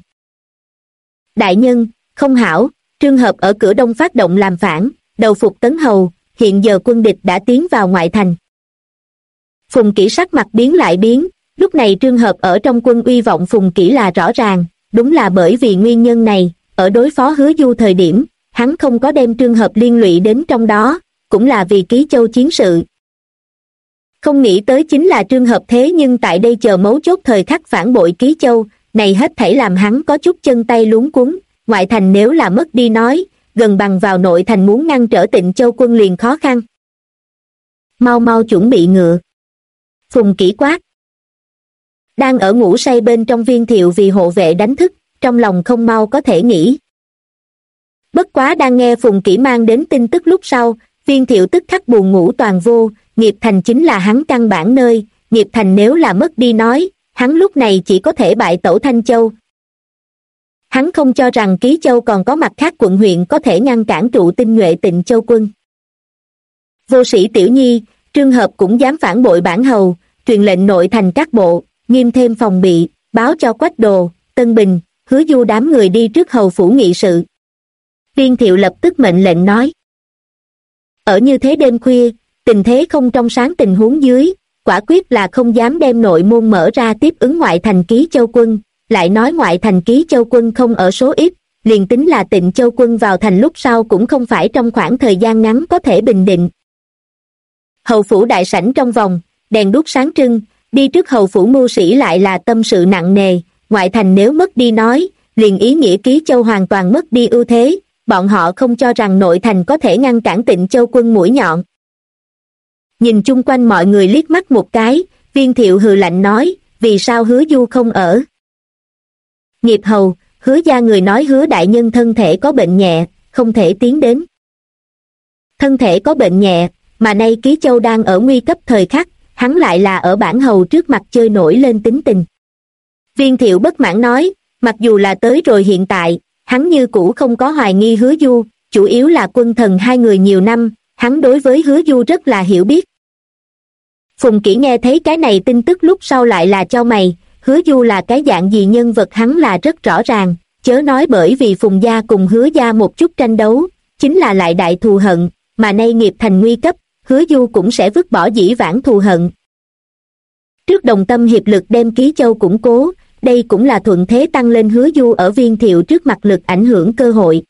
Đại nhân, không hảo, Trương Hợp ở cửa đông phát động làm phản, đầu phục Tấn Hầu, hiện giờ quân địch đã tiến vào ngoại thành. Phùng Kỷ sắc mặt biến lại biến, lúc này Trương Hợp ở trong quân uy vọng Phùng Kỷ là rõ ràng, đúng là bởi vì nguyên nhân này, ở đối phó Hứa Du thời điểm, hắn không có đem Trương Hợp liên lụy đến trong đó, cũng là vì Ký Châu chiến sự. Không nghĩ tới chính là Trương Hợp thế nhưng tại đây chờ mấu chốt thời khắc phản bội Ký Châu, này hết thảy làm hắn có chút chân tay luống cuống, ngoại thành nếu là mất đi nói, gần bằng vào nội thành muốn ngăn trở Tịnh Châu quân liền khó khăn. Mau mau chuẩn bị ngựa. Phùng Kỷ quát, Đang ở ngủ say bên trong Viên Thiệu vì hộ vệ đánh thức, trong lòng không mau có thể nghĩ. Bất quá đang nghe Phùng Kỷ mang đến tin tức lúc sau, Viên Thiệu tức khắc buồn ngủ toàn vô. Nghiệp Thành chính là hắn căn bản nơi, Nghiệp Thành nếu là mất đi nói, hắn lúc này chỉ có thể bại tẩu Thanh Châu. Hắn không cho rằng Ký Châu còn có mặt khác quận huyện có thể ngăn cản trụ tinh nhuệ Tịnh Châu quân. Vô sĩ Tiểu Nhi, Trương Hợp cũng dám phản bội bản hầu, truyền lệnh nội thành các bộ, nghiêm thêm phòng bị, báo cho Quách Đồ, Tân Bình, Hứa Du đám người đi trước hầu phủ nghị sự. Viên Thiệu lập tức mệnh lệnh nói. Ở như thế đêm khuya, tình thế không trong sáng tình huống dưới, quả quyết là không dám đem nội môn mở ra tiếp ứng ngoại thành Ký Châu quân, lại nói ngoại thành Ký Châu quân không ở số ít, liền tính là Tịnh Châu quân vào thành lúc sau cũng không phải trong khoảng thời gian ngắn có thể bình định. Hầu phủ đại sảnh trong vòng, đèn đuốc sáng trưng, đi trước hầu phủ mưu sĩ lại là tâm sự nặng nề, ngoại thành nếu mất đi nói, liền ý nghĩa Ký Châu hoàn toàn mất đi ưu thế, bọn họ không cho rằng nội thành có thể ngăn cản Tịnh Châu quân mũi nhọn. Nhìn chung quanh mọi người liếc mắt một cái, Viên Thiệu hừ lạnh nói, vì sao Hứa Du không ở? Nghiệp hầu, Hứa gia người nói Hứa đại nhân thân thể có bệnh nhẹ, không thể tiến đến. Thân thể có bệnh nhẹ, mà nay Ký Châu đang ở nguy cấp thời khắc, hắn lại là ở bản hầu trước mặt chơi nổi lên tính tình. Viên Thiệu bất mãn nói, mặc dù là tới rồi hiện tại, hắn như cũ không có hoài nghi Hứa Du, chủ yếu là quân thần hai người nhiều năm, hắn đối với Hứa Du rất là hiểu biết. Phùng Kỷ nghe thấy cái này tin tức lúc sau lại là cho mày, Hứa Du là cái dạng gì nhân vật hắn là rất rõ ràng, chớ nói bởi vì Phùng gia cùng Hứa gia một chút tranh đấu, chính là lại đại thù hận, mà nay Nghiệp Thành nguy cấp, Hứa Du cũng sẽ vứt bỏ dĩ vãng thù hận. Trước đồng tâm hiệp lực đem Ký Châu củng cố, đây cũng là thuận thế tăng lên Hứa Du ở Viên Thiệu trước mặt lực ảnh hưởng cơ hội.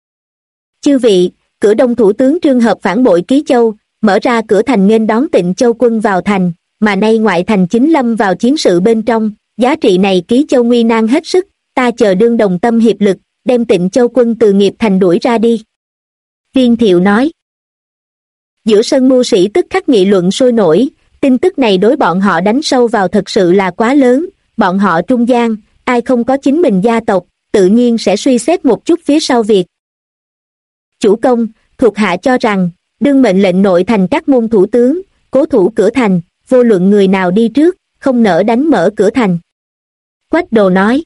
Chư vị, cửa Đông thủ tướng Trương Hợp phản bội Ký Châu, mở ra cửa thành nghênh đón Tịnh Châu quân vào thành, mà nay ngoại thành chính lâm vào chiến sự bên trong, giá trị này Ký Châu nguy nan hết sức, ta chờ đương đồng tâm hiệp lực, đem Tịnh Châu quân từ Nghiệp Thành đuổi ra đi. Viên Thiệu nói. Giữa sân mưu sĩ tức khắc nghị luận sôi nổi, tin tức này đối bọn họ đánh sâu vào thật sự là quá lớn, bọn họ trung gian, ai không có chính mình gia tộc, tự nhiên sẽ suy xét một chút phía sau việc. Chủ công, thuộc hạ cho rằng, đương mệnh lệnh nội thành các môn thủ tướng, cố thủ cửa thành, vô luận người nào đi trước, không nỡ đánh mở cửa thành. Quách Đồ nói.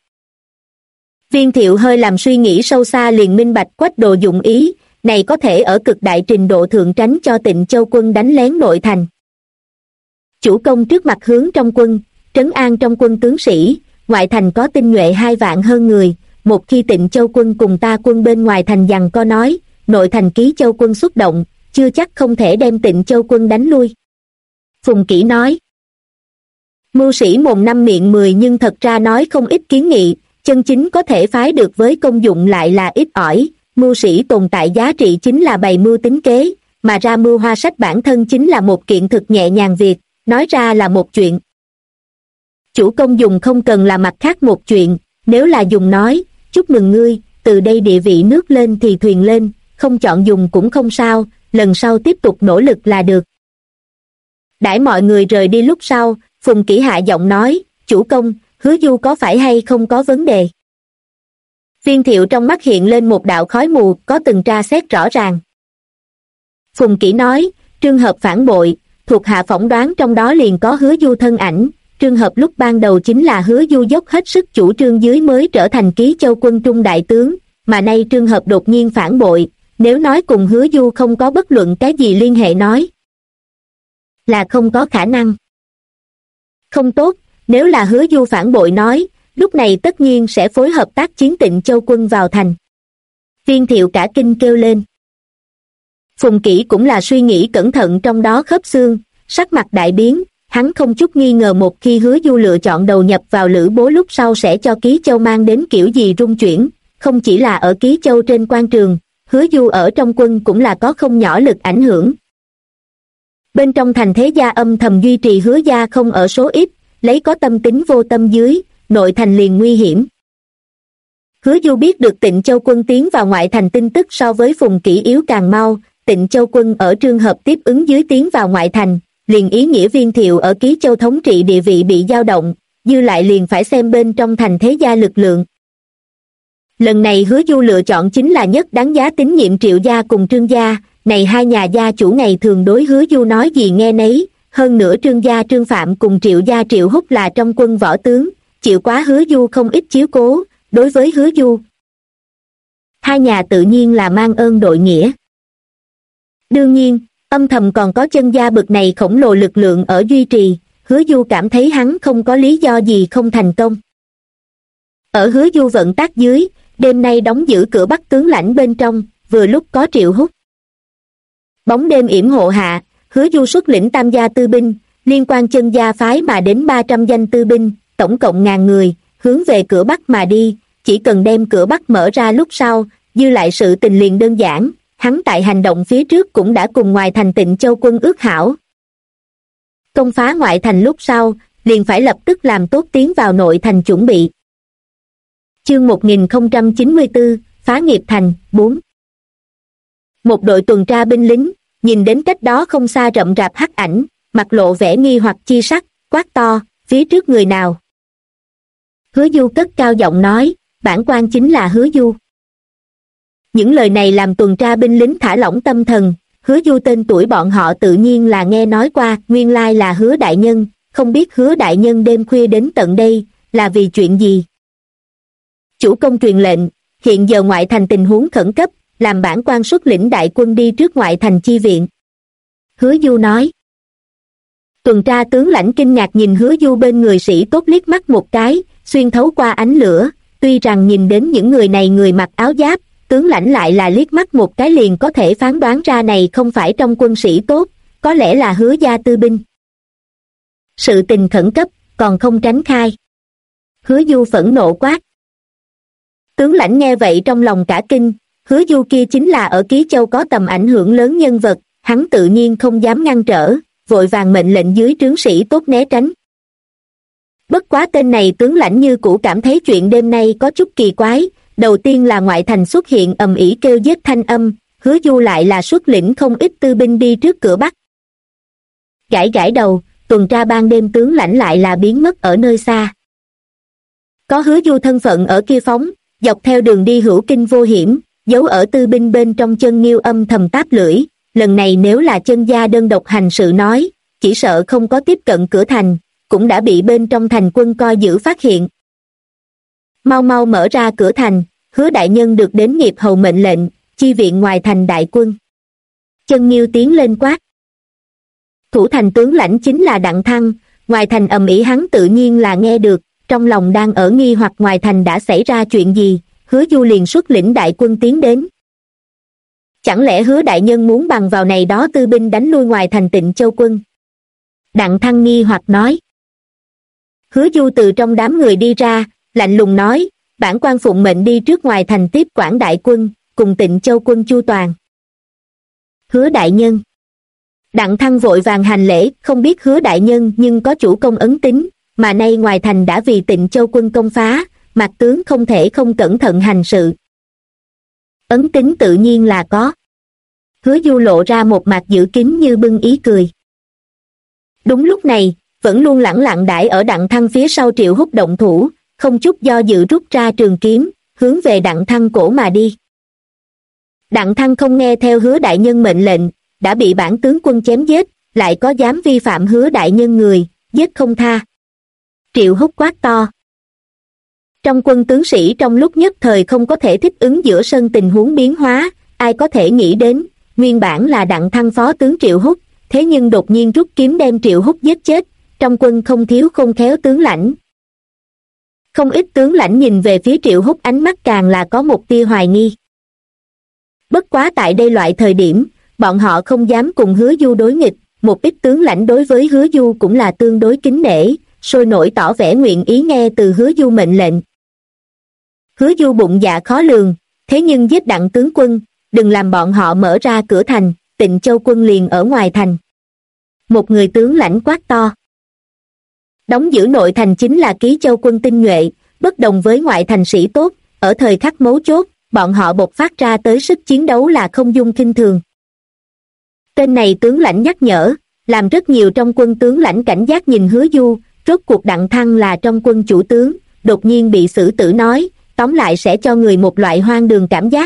Viên Thiệu hơi làm suy nghĩ sâu xa liền minh bạch Quách Đồ dụng ý, này có thể ở cực đại trình độ thượng tránh cho Tịnh Châu quân đánh lén nội thành. Chủ công trước mặt hướng trong quân, trấn an trong quân tướng sĩ, ngoại thành có tinh nhuệ 2 vạn hơn người, một khi Tịnh Châu quân cùng ta quân bên ngoài thành giằng co nói, nội thành Ký Châu quân xuất động, chưa chắc không thể đem Tịnh Châu quân đánh lui. Phùng Kỷ nói. Mưu sĩ mồm năm miệng 10 nhưng thật ra nói không ít kiến nghị, chân chính có thể phái được với công dụng lại là ít ỏi, mưu sĩ tồn tại giá trị chính là bày mưu tính kế, mà ra mưu hoa sách bản thân chính là một kiện thực nhẹ nhàng việc, nói ra là một chuyện. Chủ công dùng không cần là mặt khác một chuyện, nếu là dùng nói, chúc mừng ngươi, từ đây địa vị nước lên thì thuyền lên, không chọn dùng cũng không sao, lần sau tiếp tục nỗ lực là được. Đãi mọi người rời đi lúc sau, Phùng Kỷ hạ giọng nói, chủ công, Hứa Du có phải hay không có vấn đề? Viên Thiệu trong mắt hiện lên một đạo khói mù, có từng tra xét rõ ràng. Phùng Kỷ nói, trường hợp phản bội, thuộc hạ phỏng đoán trong đó liền có Hứa Du thân ảnh, trường hợp lúc ban đầu chính là Hứa Du dốc hết sức chủ trương dưới mới trở thành Ký Châu quân trung đại tướng, mà nay trường hợp đột nhiên phản bội, nếu nói cùng Hứa Du không có bất luận cái gì liên hệ nói, là không có khả năng. Không tốt, nếu là Hứa Du phản bội nói, lúc này tất nhiên sẽ phối hợp tác chiến Tịnh Châu quân vào thành. Viên Thiệu cả kinh kêu lên. Phùng Kỷ cũng là suy nghĩ cẩn thận trong đó khớp xương, sắc mặt đại biến, hắn không chút nghi ngờ một khi Hứa Du lựa chọn đầu nhập vào Lữ Bố lúc sau sẽ cho Ký Châu mang đến kiểu gì rung chuyển, không chỉ là ở Ký Châu trên quan trường, Hứa Du ở trong quân cũng là có không nhỏ lực ảnh hưởng. Bên trong thành thế gia âm thầm duy trì Hứa gia không ở số ít, lấy có tâm tính vô tâm dưới, nội thành liền nguy hiểm. Hứa Du biết được Tịnh Châu quân tiến vào ngoại thành tin tức so với Phùng Kỷ yếu càng mau, Tịnh Châu quân ở trường hợp tiếp ứng dưới tiến vào ngoại thành, liền ý nghĩa Viên Thiệu ở Ký Châu thống trị địa vị bị dao động, dư lại liền phải xem bên trong thành thế gia lực lượng. Lần này Hứa Du lựa chọn chính là nhất đáng giá tín nhiệm Triệu gia cùng Trương gia, này hai nhà gia chủ ngày thường đối Hứa Du nói gì nghe nấy, hơn nữa Trương gia Trương Phạm cùng Triệu gia Triệu Húc là trong quân võ tướng, chịu quá Hứa Du không ít chiếu cố, đối với Hứa Du. Hai nhà tự nhiên là mang ơn đội nghĩa. Đương nhiên, âm thầm còn có Chân gia bực này khổng lồ lực lượng ở duy trì, Hứa Du cảm thấy hắn không có lý do gì không thành công. Ở Hứa Du vận tác dưới, đêm nay đóng giữ cửa Bắc tướng lãnh bên trong, vừa lúc có Triệu Húc. Bóng đêm yểm hộ hạ, Hứa Du xuất lĩnh tam gia tư binh, liên quan Chân gia phái mà đến 300 danh tư binh, tổng cộng 1000 người, hướng về cửa Bắc mà đi, chỉ cần đem cửa Bắc mở ra lúc sau, dư lại sự tình liền đơn giản, hắn tại hành động phía trước cũng đã cùng ngoài thành Tịnh Châu quân ước hảo. Công phá ngoại thành lúc sau, liền phải lập tức làm tốt tiến vào nội thành chuẩn bị. Chương 1094, Phá nghiệp thành, 4. Một đội tuần tra binh lính, nhìn đến cách đó không xa rậm rạp hắc ảnh, mặt lộ vẻ nghi hoặc chi sắc, quát to, phía trước người nào? Hứa Du cất cao giọng nói, bản quan chính là Hứa Du. Những lời này làm tuần tra binh lính thả lỏng tâm thần, Hứa Du tên tuổi bọn họ tự nhiên là nghe nói qua, nguyên lai là Hứa đại nhân, không biết Hứa đại nhân đêm khuya đến tận đây, là vì chuyện gì? Chủ công truyền lệnh, hiện giờ ngoại thành tình huống khẩn cấp, làm bản quan xuất lĩnh đại quân đi trước ngoại thành chi viện. Hứa Du nói. Tuần tra tướng lãnh kinh ngạc nhìn Hứa Du bên người sĩ tốt liếc mắt một cái, xuyên thấu qua ánh lửa, tuy rằng nhìn đến những người này người mặc áo giáp, tướng lãnh lại là liếc mắt một cái liền có thể phán đoán ra này không phải trong quân sĩ tốt, có lẽ là Hứa gia tư binh. Sự tình khẩn cấp, còn không tránh khai. Hứa Du phẫn nộ quát. Tướng lãnh nghe vậy trong lòng cả kinh, Hứa Du kia chính là ở Ký Châu có tầm ảnh hưởng lớn nhân vật, hắn tự nhiên không dám ngăn trở, vội vàng mệnh lệnh dưới trướng sĩ tốt né tránh. Bất quá tên này tướng lãnh như cũ cảm thấy chuyện đêm nay có chút kỳ quái, đầu tiên là ngoại thành xuất hiện ầm ĩ kêu giết thanh âm, Hứa Du lại là xuất lĩnh không ít tư binh đi trước cửa Bắc. Gãi gãi đầu, tuần tra ban đêm tướng lãnh lại là biến mất ở nơi xa. Có Hứa Du thân phận ở kia phóng, dọc theo đường đi hữu kinh vô hiểm, giấu ở tư binh bên trong Chân Nghiêu âm thầm táp lưỡi, lần này nếu là Chân gia đơn độc hành sự nói, chỉ sợ không có tiếp cận cửa thành, cũng đã bị bên trong thành quân coi giữ phát hiện. Mau mau mở ra cửa thành, Hứa đại nhân được đến nghiệp hầu mệnh lệnh, chi viện ngoài thành đại quân. Chân Nghiêu tiến lên quát. Thủ thành tướng lãnh chính là Đặng Thăng, ngoài thành ầm ĩ hắn tự nhiên là nghe được, trong lòng đang ở nghi hoặc ngoài thành đã xảy ra chuyện gì, Hứa Du liền xuất lĩnh đại quân tiến đến. Chẳng lẽ Hứa đại nhân muốn bằng vào này đó tư binh đánh lui ngoài thành Tịnh Châu quân? Đặng Thăng nghi hoặc nói. Hứa Du từ trong đám người đi ra, lạnh lùng nói, bản quan phụng mệnh đi trước ngoài thành tiếp quản đại quân, cùng Tịnh Châu quân chu toàn. Hứa đại nhân. Đặng Thăng vội vàng hành lễ, không biết Hứa đại nhân nhưng có chủ công ấn tín, mà nay ngoài thành đã vì Tịnh Châu quân công phá, mặt tướng không thể không cẩn thận hành sự. Ấn tín tự nhiên là có. Hứa Du lộ ra một mặt giữ kín như bưng ý cười. Đúng lúc này, vẫn luôn lẳng lặng đãi ở Đặng Thăng phía sau Triệu Húc động thủ, không chút do dự rút ra trường kiếm, hướng về Đặng Thăng cổ mà đi. Đặng Thăng không nghe theo Hứa đại nhân mệnh lệnh, đã bị bản tướng quân chém giết, lại có dám vi phạm Hứa đại nhân người, giết không tha. Triệu Húc quát to. Trong quân tướng sĩ trong lúc nhất thời không có thể thích ứng giữa sân tình huống biến hóa, ai có thể nghĩ đến, nguyên bản là Đặng Thăng phó tướng Triệu Húc, thế nhưng đột nhiên rút kiếm đem Triệu Húc giết chết, trong quân không thiếu khôn khéo tướng lãnh. Không ít tướng lãnh nhìn về phía Triệu Húc ánh mắt càng là có một tia hoài nghi. Bất quá tại đây loại thời điểm, bọn họ không dám cùng Hứa Du đối nghịch, một ít tướng lãnh đối với Hứa Du cũng là tương đối kính nể, sôi nổi tỏ vẻ nguyện ý nghe từ Hứa Du mệnh lệnh. Hứa Du bụng dạ khó lường, thế nhưng giết Đặng tướng quân, đừng làm bọn họ mở ra cửa thành, Tịnh Châu quân liền ở ngoài thành. Một người tướng lãnh quát to. Đóng giữ nội thành chính là Ký Châu quân tinh nhuệ, bất đồng với ngoại thành sĩ tốt, ở thời khắc mấu chốt, bọn họ bộc phát ra tới sức chiến đấu là không dung khinh thường. Tên này tướng lãnh nhắc nhở, làm rất nhiều trong quân tướng lãnh cảnh giác nhìn Hứa Du, rốt cuộc Đặng Thăng là trong quân chủ tướng, đột nhiên bị xử tử nói, tóm lại sẽ cho người một loại hoang đường cảm giác.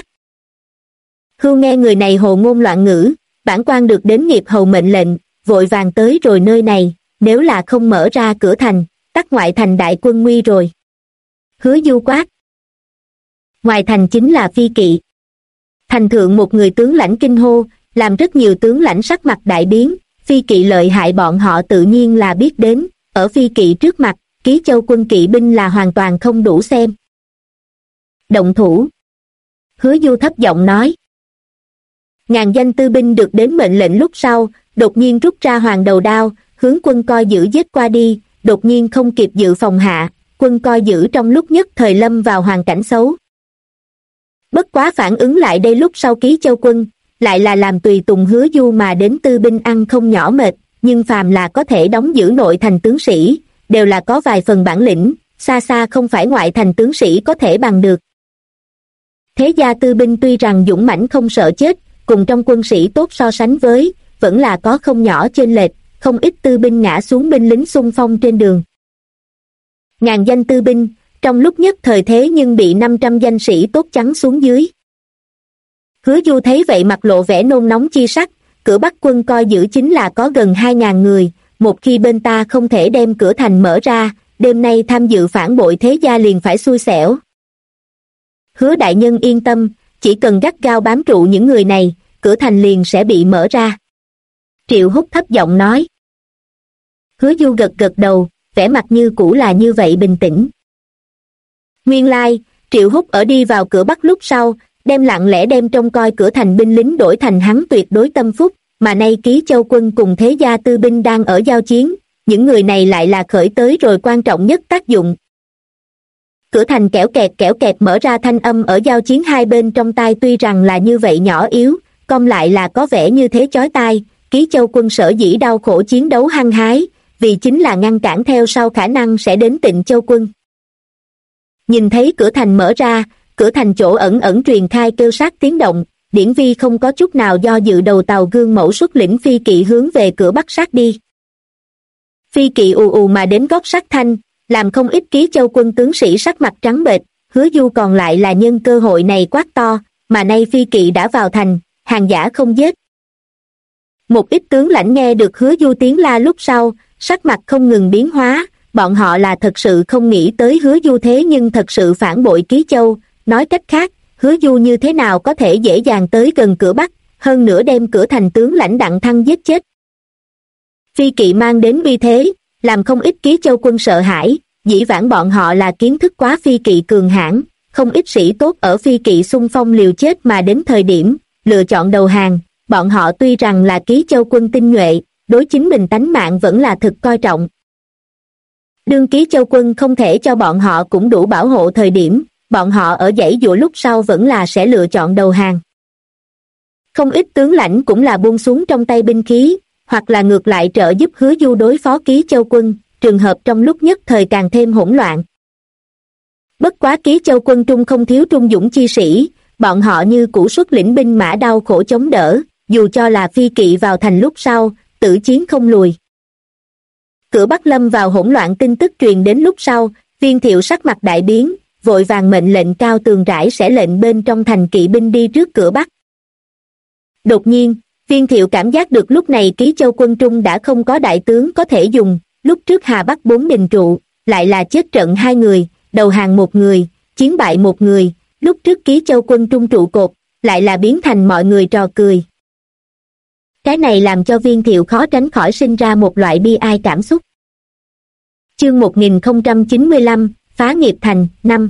Hưu nghe người này hồ ngôn loạn ngữ, bản quan được đến nghiệp hầu mệnh lệnh, vội vàng tới rồi nơi này, nếu là không mở ra cửa thành, tắc ngoại thành đại quân nguy rồi. Hứa Du quát. Ngoài thành chính là Phi Kỵ. Thành thượng một người tướng lãnh kinh hô, làm rất nhiều tướng lãnh sắc mặt đại biến, Phi Kỵ lợi hại bọn họ tự nhiên là biết đến, ở Phi Kỵ trước mặt, Ký Châu quân kỵ binh là hoàn toàn không đủ xem. Động thủ. Hứa Du thấp giọng nói. Ngàn danh tư binh được đến mệnh lệnh lúc sau, đột nhiên rút ra hoàng đầu đao, hướng quân coi giữ giết qua đi, đột nhiên không kịp dự phòng hạ, quân coi giữ trong lúc nhất thời lâm vào hoàn cảnh xấu. Bất quá phản ứng lại đây lúc sau Ký Châu quân, lại là làm tùy tùng Hứa Du mà đến tư binh ăn không nhỏ mệt, nhưng phàm là có thể đóng giữ nội thành tướng sĩ, đều là có vài phần bản lĩnh, xa xa không phải ngoại thành tướng sĩ có thể bằng được. Thế gia tư binh tuy rằng dũng mãnh không sợ chết, cùng trong quân sĩ tốt so sánh với, vẫn là có không nhỏ chênh lệch, không ít tư binh ngã xuống binh lính xung phong trên đường. Ngàn danh tư binh, trong lúc nhất thời thế nhưng bị 500 danh sĩ tốt chắn xuống dưới. Hứa Du thấy vậy mặt lộ vẻ nôn nóng chi sắc, cửa Bắc quân coi giữ chính là có gần 2.000 người, một khi bên ta không thể đem cửa thành mở ra, đêm nay tham dự phản bội thế gia liền phải xui xẻo. Hứa đại nhân yên tâm, chỉ cần gắt gao bám trụ những người này, cửa thành liền sẽ bị mở ra. Triệu Húc thấp giọng nói. Hứa Du gật gật đầu, vẻ mặt như cũ là như vậy bình tĩnh. Nguyên lai, Triệu Húc ở đi vào cửa Bắc lúc sau, đem lặng lẽ đem trông coi cửa thành binh lính đổi thành hắn tuyệt đối tâm phúc, mà nay Ký Châu quân cùng thế gia tư binh đang ở giao chiến, những người này lại là khởi tới rồi quan trọng nhất tác dụng. Cửa thành kẽo kẹt mở ra thanh âm ở giao chiến hai bên trong tai tuy rằng là như vậy nhỏ yếu, cong lại là có vẻ như thế chói tai. Ký Châu quân sở dĩ đau khổ chiến đấu hăng hái, vì chính là ngăn cản theo sau khả năng sẽ đến Tịnh Châu quân. Nhìn thấy cửa thành mở ra, cửa thành chỗ ẩn ẩn truyền khai kêu sát tiếng động, Điển Vi không có chút nào do dự đầu tàu gương mẫu xuất lĩnh Phi Kỵ hướng về cửa Bắc sát đi. Phi Kỵ ù ù mà đến gót sắt thanh, làm không ít Ký Châu quân tướng sĩ sắc mặt trắng bệch, Hứa Du còn lại là nhân cơ hội này quát to, mà nay Phi Kỵ đã vào thành, hàng giả không giết. Một ít tướng lãnh nghe được Hứa Du tiếng la lúc sau, sắc mặt không ngừng biến hóa, bọn họ là thật sự không nghĩ tới Hứa Du thế nhưng thật sự phản bội Ký Châu, nói cách khác, Hứa Du như thế nào có thể dễ dàng tới gần cửa Bắc, hơn nữa đem cửa thành tướng lãnh Đặng Thăng giết chết. Phi Kỵ mang đến uy thế, làm không ít Ký Châu quân sợ hãi, dĩ vãng bọn họ là kiến thức quá Phi Kỵ cường hãn, không ít sĩ tốt ở Phi Kỵ xung phong liều chết mà đến thời điểm lựa chọn đầu hàng, bọn họ tuy rằng là Ký Châu quân tinh nhuệ, đối chính mình tánh mạng vẫn là thực coi trọng. Đương Ký Châu quân không thể cho bọn họ cũng đủ bảo hộ thời điểm, bọn họ ở dãy dụa lúc sau vẫn là sẽ lựa chọn đầu hàng. Không ít tướng lãnh cũng là buông xuống trong tay binh khí, hoặc là ngược lại trợ giúp Hứa Du đối phó Ký Châu quân, trường hợp trong lúc nhất thời càng thêm hỗn loạn. Bất quá Ký Châu quân trung không thiếu trung dũng chi sĩ, bọn họ như cũ xuất lĩnh binh mã đau khổ chống đỡ, dù cho là Phi Kỵ vào thành lúc sau, tử chiến không lùi. Cửa Bắc lâm vào hỗn loạn tin tức truyền đến lúc sau, Viên Thiệu sắc mặt đại biến, vội vàng mệnh lệnh Cao Tường Rải sẽ lệnh bên trong thành kỵ binh đi trước cửa Bắc. Đột nhiên, Viên Thiệu cảm giác được lúc này Ký Châu quân trung đã không có đại tướng có thể dùng, lúc trước Hà Bắc 4 đình trụ, lại là chết trận 2 người, đầu hàng 1 người, chiến bại 1 người, lúc trước Ký Châu quân trung trụ cột, lại là biến thành mọi người trò cười. Cái này làm cho Viên Thiệu khó tránh khỏi sinh ra một loại bi ai cảm xúc. Chương 1095, Phá nghiệp thành, 5.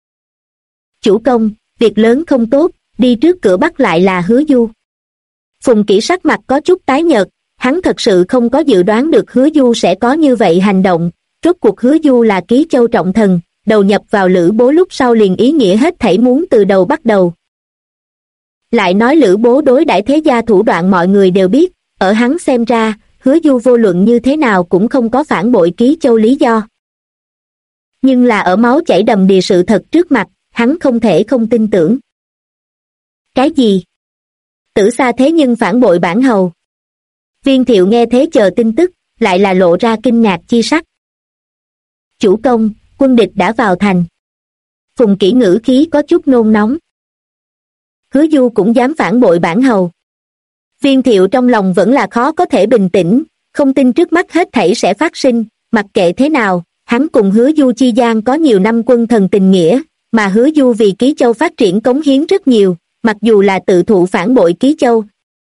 Chủ công, việc lớn không tốt, đi trước cửa Bắc lại là Hứa Du. Phùng Kỷ sắc mặt có chút tái nhợt, hắn thật sự không có dự đoán được Hứa Du sẽ có như vậy hành động, rốt cuộc Hứa Du là Ký Châu trọng thần, đầu nhập vào Lữ Bố lúc sau liền ý nghĩa hết thảy muốn từ đầu bắt đầu. Lại nói Lữ Bố đối đãi thế gia thủ đoạn mọi người đều biết, ở hắn xem ra, Hứa Du vô luận như thế nào cũng không có phản bội Ký Châu lý do. Nhưng là ở máu chảy đầm đìa sự thật trước mặt, hắn không thể không tin tưởng. Cái gì? Tử Sa thế nhưng phản bội bản hầu. Viên Thiệu nghe thế chờ tin tức, lại là lộ ra kinh ngạc chi sắc. Chủ công, quân địch đã vào thành. Phùng Kỷ ngữ khí có chút nôn nóng. Hứa Du cũng dám phản bội bản hầu. Viên Thiệu trong lòng vẫn là khó có thể bình tĩnh, không tin trước mắt hết thảy sẽ phát sinh, mặc kệ thế nào, hắn cùng Hứa Du chi gian có nhiều năm quân thần tình nghĩa, mà Hứa Du vì Ký Châu phát triển cống hiến rất nhiều, mặc dù là tự thụ phản bội Ký Châu.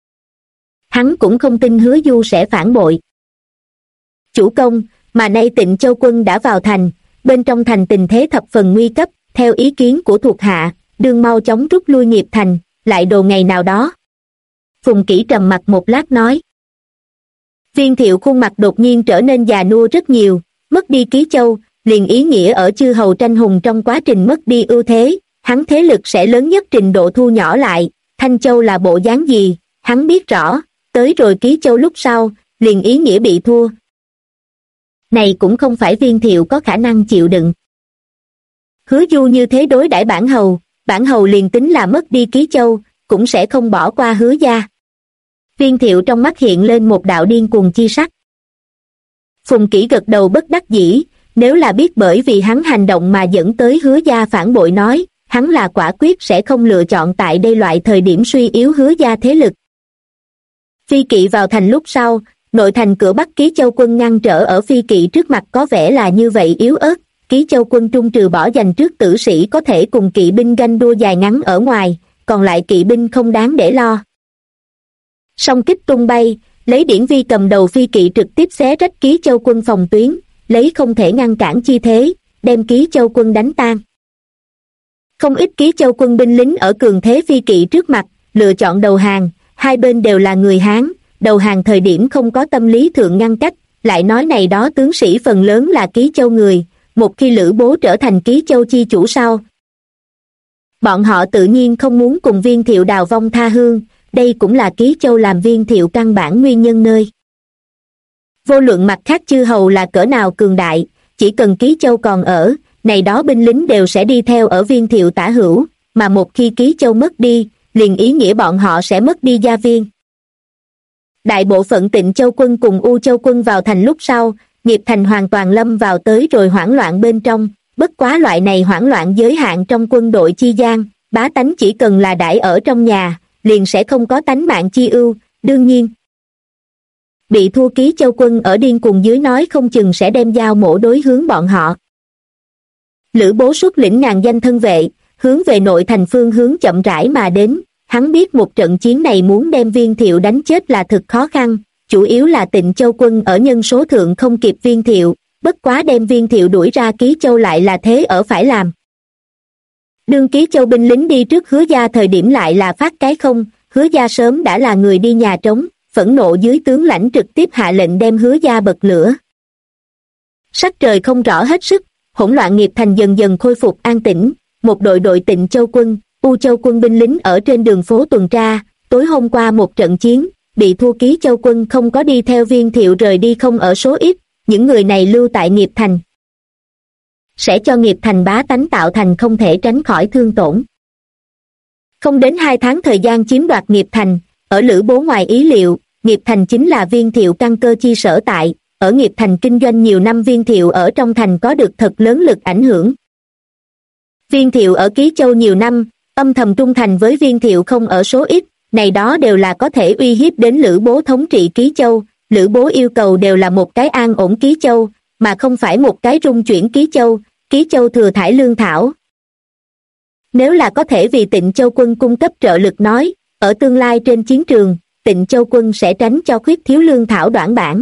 Hắn cũng không tin Hứa Du sẽ phản bội. Chủ công, mà nay Tịnh Châu quân đã vào thành, bên trong thành tình thế thập phần nguy cấp, theo ý kiến của thuộc hạ, đương mau chóng rút lui Nghiệp Thành, lại đồ ngày nào đó. Phùng Kỷ trầm mặt một lát nói. Viên Thiệu khuôn mặt đột nhiên trở nên già nua rất nhiều, mất đi Ký Châu, liền ý nghĩa ở chư hầu tranh hùng trong quá trình mất đi ưu thế, hắn thế lực sẽ lớn nhất trình độ thu nhỏ lại, Thanh Châu là bộ dáng gì, hắn biết rõ, tới rồi Ký Châu lúc sau, liền ý nghĩa bị thua. Này cũng không phải Viên Thiệu có khả năng chịu đựng. Hứa Du như thế đối đãi bản hầu liền tính là mất đi Ký Châu, cũng sẽ không bỏ qua Hứa gia. Viên Thiệu trong mắt hiện lên một đạo điên cuồng chi sắc. Phùng Kỷ gật đầu bất đắc dĩ, nếu là biết bởi vì hắn hành động mà dẫn tới Hứa gia phản bội nói, hắn là quả quyết sẽ không lựa chọn tại đây loại thời điểm suy yếu Hứa gia thế lực. Phi Kỵ vào thành lúc sau, nội thành cửa Bắc Ký Châu quân ngăn trở ở Phi Kỵ trước mặt có vẻ là như vậy yếu ớt, Ký Châu quân trung trừ bỏ dành trước tử sĩ có thể cùng kỵ binh ganh đua dài ngắn ở ngoài, còn lại kỵ binh không đáng để lo. Song kích tung bay, lấy Điển Vi cầm đầu Phi Kỵ trực tiếp xé rách Ký Châu quân phòng tuyến, lấy không thể ngăn cản chi thế, đem Ký Châu quân đánh tan. Không ít Ký Châu quân binh lính ở cường thế Phi Kỵ trước mặt, lựa chọn đầu hàng, hai bên đều là người Hán, đầu hàng thời điểm không có tâm lý thượng ngăn cách, lại nói này đó tướng sĩ phần lớn là Ký Châu người, một khi Lữ Bố trở thành Ký Châu chi chủ sau. Bọn họ tự nhiên không muốn cùng Viên Thiệu đào vong tha hương, đây cũng là Ký Châu làm Viên Thiệu căn bản nguyên nhân nơi. Vô luận mặt khác chư hầu là cỡ nào cường đại, chỉ cần Ký Châu còn ở, này đó binh lính đều sẽ đi theo ở Viên Thiệu tả hữu, mà một khi Ký Châu mất đi, liền ý nghĩa bọn họ sẽ mất đi gia viên. Đại bộ phận Tịnh Châu quân cùng U Châu quân vào thành lúc sau, Nghiệp Thành hoàn toàn lâm vào tới rồi hoảng loạn bên trong, bất quá loại này hoảng loạn giới hạn trong quân đội chi gian, bá tánh chỉ cần là đãi ở trong nhà, liền sẽ không có tánh mạng chi ưu, đương nhiên. Bị thua Ký Châu quân ở điên cuồng dưới nói không chừng sẽ đem dao mổ đối hướng bọn họ. Lữ Bố xuất lĩnh ngàn danh thân vệ, hướng về nội thành phương hướng chậm rãi mà đến, hắn biết một trận chiến này muốn đem Viên Thiệu đánh chết là thực khó khăn, chủ yếu là Tịnh Châu quân ở nhân số thượng không kịp Viên Thiệu, bất quá đem Viên Thiệu đuổi ra Ký Châu lại là thế ở phải làm. Đương Ký Châu binh lính đi trước Hứa gia thời điểm lại là phát cái không, Hứa gia sớm đã là người đi nhà trống, phẫn nộ dưới tướng lãnh trực tiếp hạ lệnh đem Hứa gia bật lửa. Sắc trời không rõ hết sức, hỗn loạn Nghiệp Thành dần dần khôi phục an tĩnh, một đội Tịnh Châu quân, U Châu quân binh lính ở trên đường phố tuần tra, tối hôm qua một trận chiến, bị thua Ký Châu quân không có đi theo Viên Thiệu rời đi không ở số ít, những người này lưu tại Nghiệp Thành. Sẽ cho Nghiệp Thành bá tánh tạo thành không thể tránh khỏi thương tổn. Không đến 2 tháng thời gian chiếm đoạt Nghiệp Thành, ở Lữ Bố ngoài ý liệu, Nghiệp Thành chính là Viên Thiệu căn cơ chi sở tại, ở Nghiệp Thành kinh doanh nhiều năm Viên Thiệu ở trong thành có được thật lớn lực ảnh hưởng. Viên Thiệu ở Ký Châu nhiều năm, âm thầm trung thành với Viên Thiệu không ở số ít, này đó đều là có thể uy hiếp đến Lữ Bố thống trị Ký Châu, Lữ Bố yêu cầu đều là một cái an ổn Ký Châu, mà không phải một cái rung chuyển Ký Châu thừa thải lương thảo. Nếu là có thể vì Tịnh Châu quân cung cấp trợ lực nói, ở tương lai trên chiến trường, Tịnh Châu quân sẽ tránh cho khuyết thiếu lương thảo đoạn bản.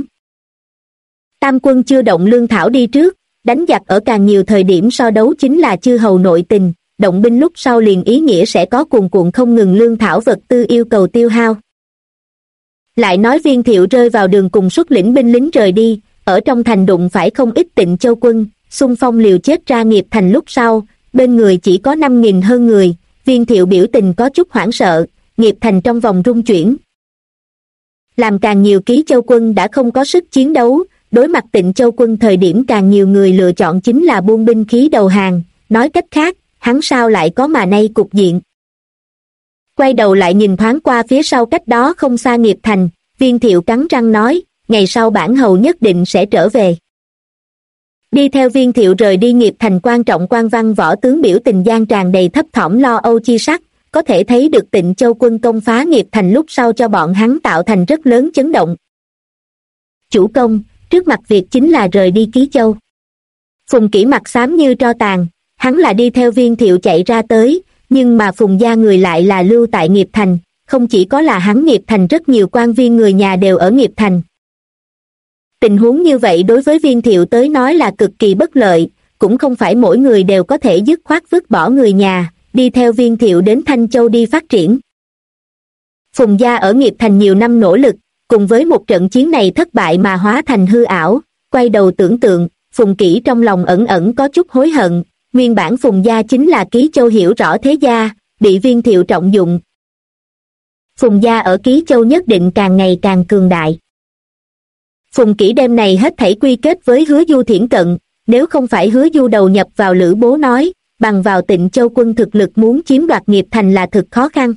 Tam quân chưa động lương thảo đi trước, đánh giặc ở càng nhiều thời điểm so đấu chính là chư hầu nội tình, động binh lúc sau liền ý nghĩa sẽ có cuồn cuộn không ngừng lương thảo vật tư yêu cầu tiêu hao. Lại nói Viên Thiệu rơi vào đường cùng xuất lĩnh binh lính rời đi, ở trong thành đụng phải không ít Tịnh Châu quân, xung phong liều chết ra Nghiệp Thành lúc sau, bên người chỉ có 5.000 hơn người, Viên Thiệu biểu tình có chút hoảng sợ, Nghiệp Thành trong vòng rung chuyển. Làm càng nhiều Ký Châu quân đã không có sức chiến đấu, đối mặt Tịnh Châu quân thời điểm càng nhiều người lựa chọn chính là buông binh khí đầu hàng, nói cách khác, hắn sao lại có mà nay cục diện. Quay đầu lại nhìn thoáng qua phía sau cách đó không xa Nghiệp Thành, Viên Thiệu cắn răng nói, ngày sau bản hầu nhất định sẽ trở về. Đi theo Viên Thiệu rời đi nghiệp thành, quan trọng quan văn võ tướng biểu tình gian tràn đầy thấp thỏm lo âu chi sắc, có thể thấy được Tịnh Châu quân công phá nghiệp thành lúc sau cho bọn hắn tạo thành rất lớn chấn động. Chủ công, trước mặt việc chính là rời đi Ký Châu. Phùng Kỷ mặt xám như tro tàn, hắn là đi theo Viên Thiệu chạy ra tới, nhưng mà Phùng gia người lại là lưu tại nghiệp thành, không chỉ có là hắn, nghiệp thành rất nhiều quan viên người nhà đều ở nghiệp thành. Tình huống như vậy đối với Viên Thiệu tới nói là cực kỳ bất lợi, cũng không phải mỗi người đều có thể dứt khoát vứt bỏ người nhà, đi theo Viên Thiệu đến Thanh Châu đi phát triển. Phùng gia ở nghiệp thành nhiều năm nỗ lực, cùng với một trận chiến này thất bại mà hóa thành hư ảo, quay đầu tưởng tượng, Phùng Kỷ trong lòng ẩn ẩn có chút hối hận, nguyên bản Phùng gia chính là Ký Châu hiểu rõ thế gia, bị Viên Thiệu trọng dụng. Phùng gia ở Ký Châu nhất định càng ngày càng cường đại. Phùng Kỷ đêm này hết thảy quy kết với Hứa Du Thiển cận, nếu không phải Hứa Du đầu nhập vào Lữ Bố nói, bằng vào Tịnh Châu quân thực lực muốn chiếm đoạt nghiệp thành là thực khó khăn.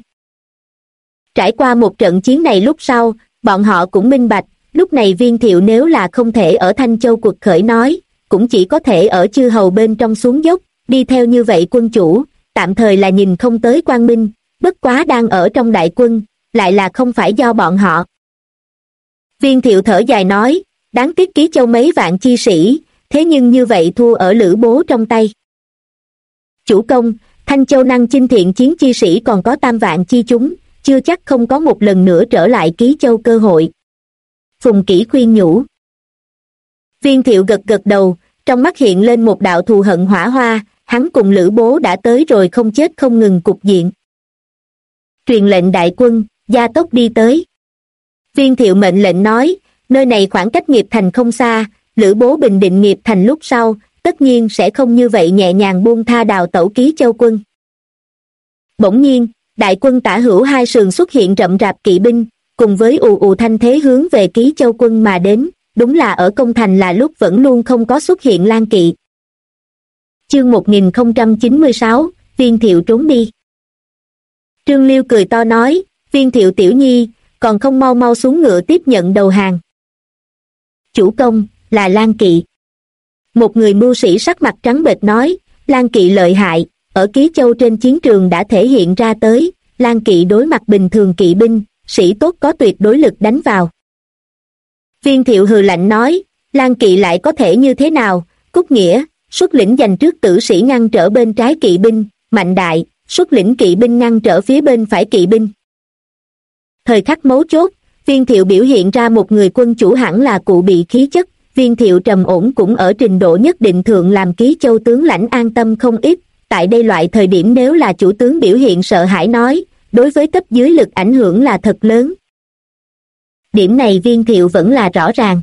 Trải qua một trận chiến này lúc sau, bọn họ cũng minh bạch, lúc này Viên Thiệu nếu là không thể ở Thanh Châu cuộc khởi nói, cũng chỉ có thể ở chư hầu bên trong xuống dốc, đi theo như vậy quân chủ, tạm thời là nhìn không tới quang minh, bất quá đang ở trong đại quân, lại là không phải do bọn họ. Viên Thiệu thở dài nói, đáng tiếc Ký Châu mấy vạn chi sĩ, thế nhưng như vậy thua ở Lữ Bố trong tay. Chủ công, Thanh Châu năng chinh thiện chiến chi sĩ còn có 3 vạn chi chúng, chưa chắc không có một lần nữa trở lại Ký Châu cơ hội. Phùng Kỷ khuyên nhủ. Viên Thiệu gật gật đầu, trong mắt hiện lên một đạo thù hận hỏa hoa, hắn cùng Lữ Bố đã tới rồi không chết không ngừng cục diện. Truyền lệnh đại quân, gia tốc đi tới. Viên Thiệu mệnh lệnh nói, nơi này khoảng cách nghiệp thành không xa, Lữ Bố bình định nghiệp thành lúc sau, tất nhiên sẽ không như vậy nhẹ nhàng buông tha đào tẩu Ký Châu quân. Bỗng nhiên, đại quân tả hữu hai sườn xuất hiện rậm rạp kỵ binh, cùng với ù ù thanh thế hướng về Ký Châu quân mà đến, đúng là ở công thành là lúc vẫn luôn không có xuất hiện Lan Kỵ. Chương 1096, Viên Thiệu trốn đi. Trương Liêu cười to nói, Viên Thiệu tiểu nhi, còn không mau mau xuống ngựa tiếp nhận đầu hàng. Chủ công, là Lan Kỵ. Một người mưu sĩ sắc mặt trắng bệch nói, Lan Kỵ lợi hại, ở Ký Châu trên chiến trường đã thể hiện ra tới, Lan Kỵ đối mặt bình thường kỵ binh, sĩ tốt có tuyệt đối lực đánh vào. Viên Thiệu hừ lạnh nói, Lan Kỵ lại có thể như thế nào, Cúc Nghĩa, xuất lĩnh giành trước tử sĩ ngăn trở bên trái kỵ binh, Mạnh Đại, xuất lĩnh kỵ binh ngăn trở phía bên phải kỵ binh. Thời khắc mấu chốt, Viên Thiệu biểu hiện ra một người quân chủ hẳn là cụ bị khí chất, Viên Thiệu trầm ổn cũng ở trình độ nhất định thượng làm Ký Châu tướng lãnh an tâm không ít, tại đây loại thời điểm nếu là chủ tướng biểu hiện sợ hãi nói, đối với cấp dưới lực ảnh hưởng là thật lớn. Điểm này Viên Thiệu vẫn là rõ ràng.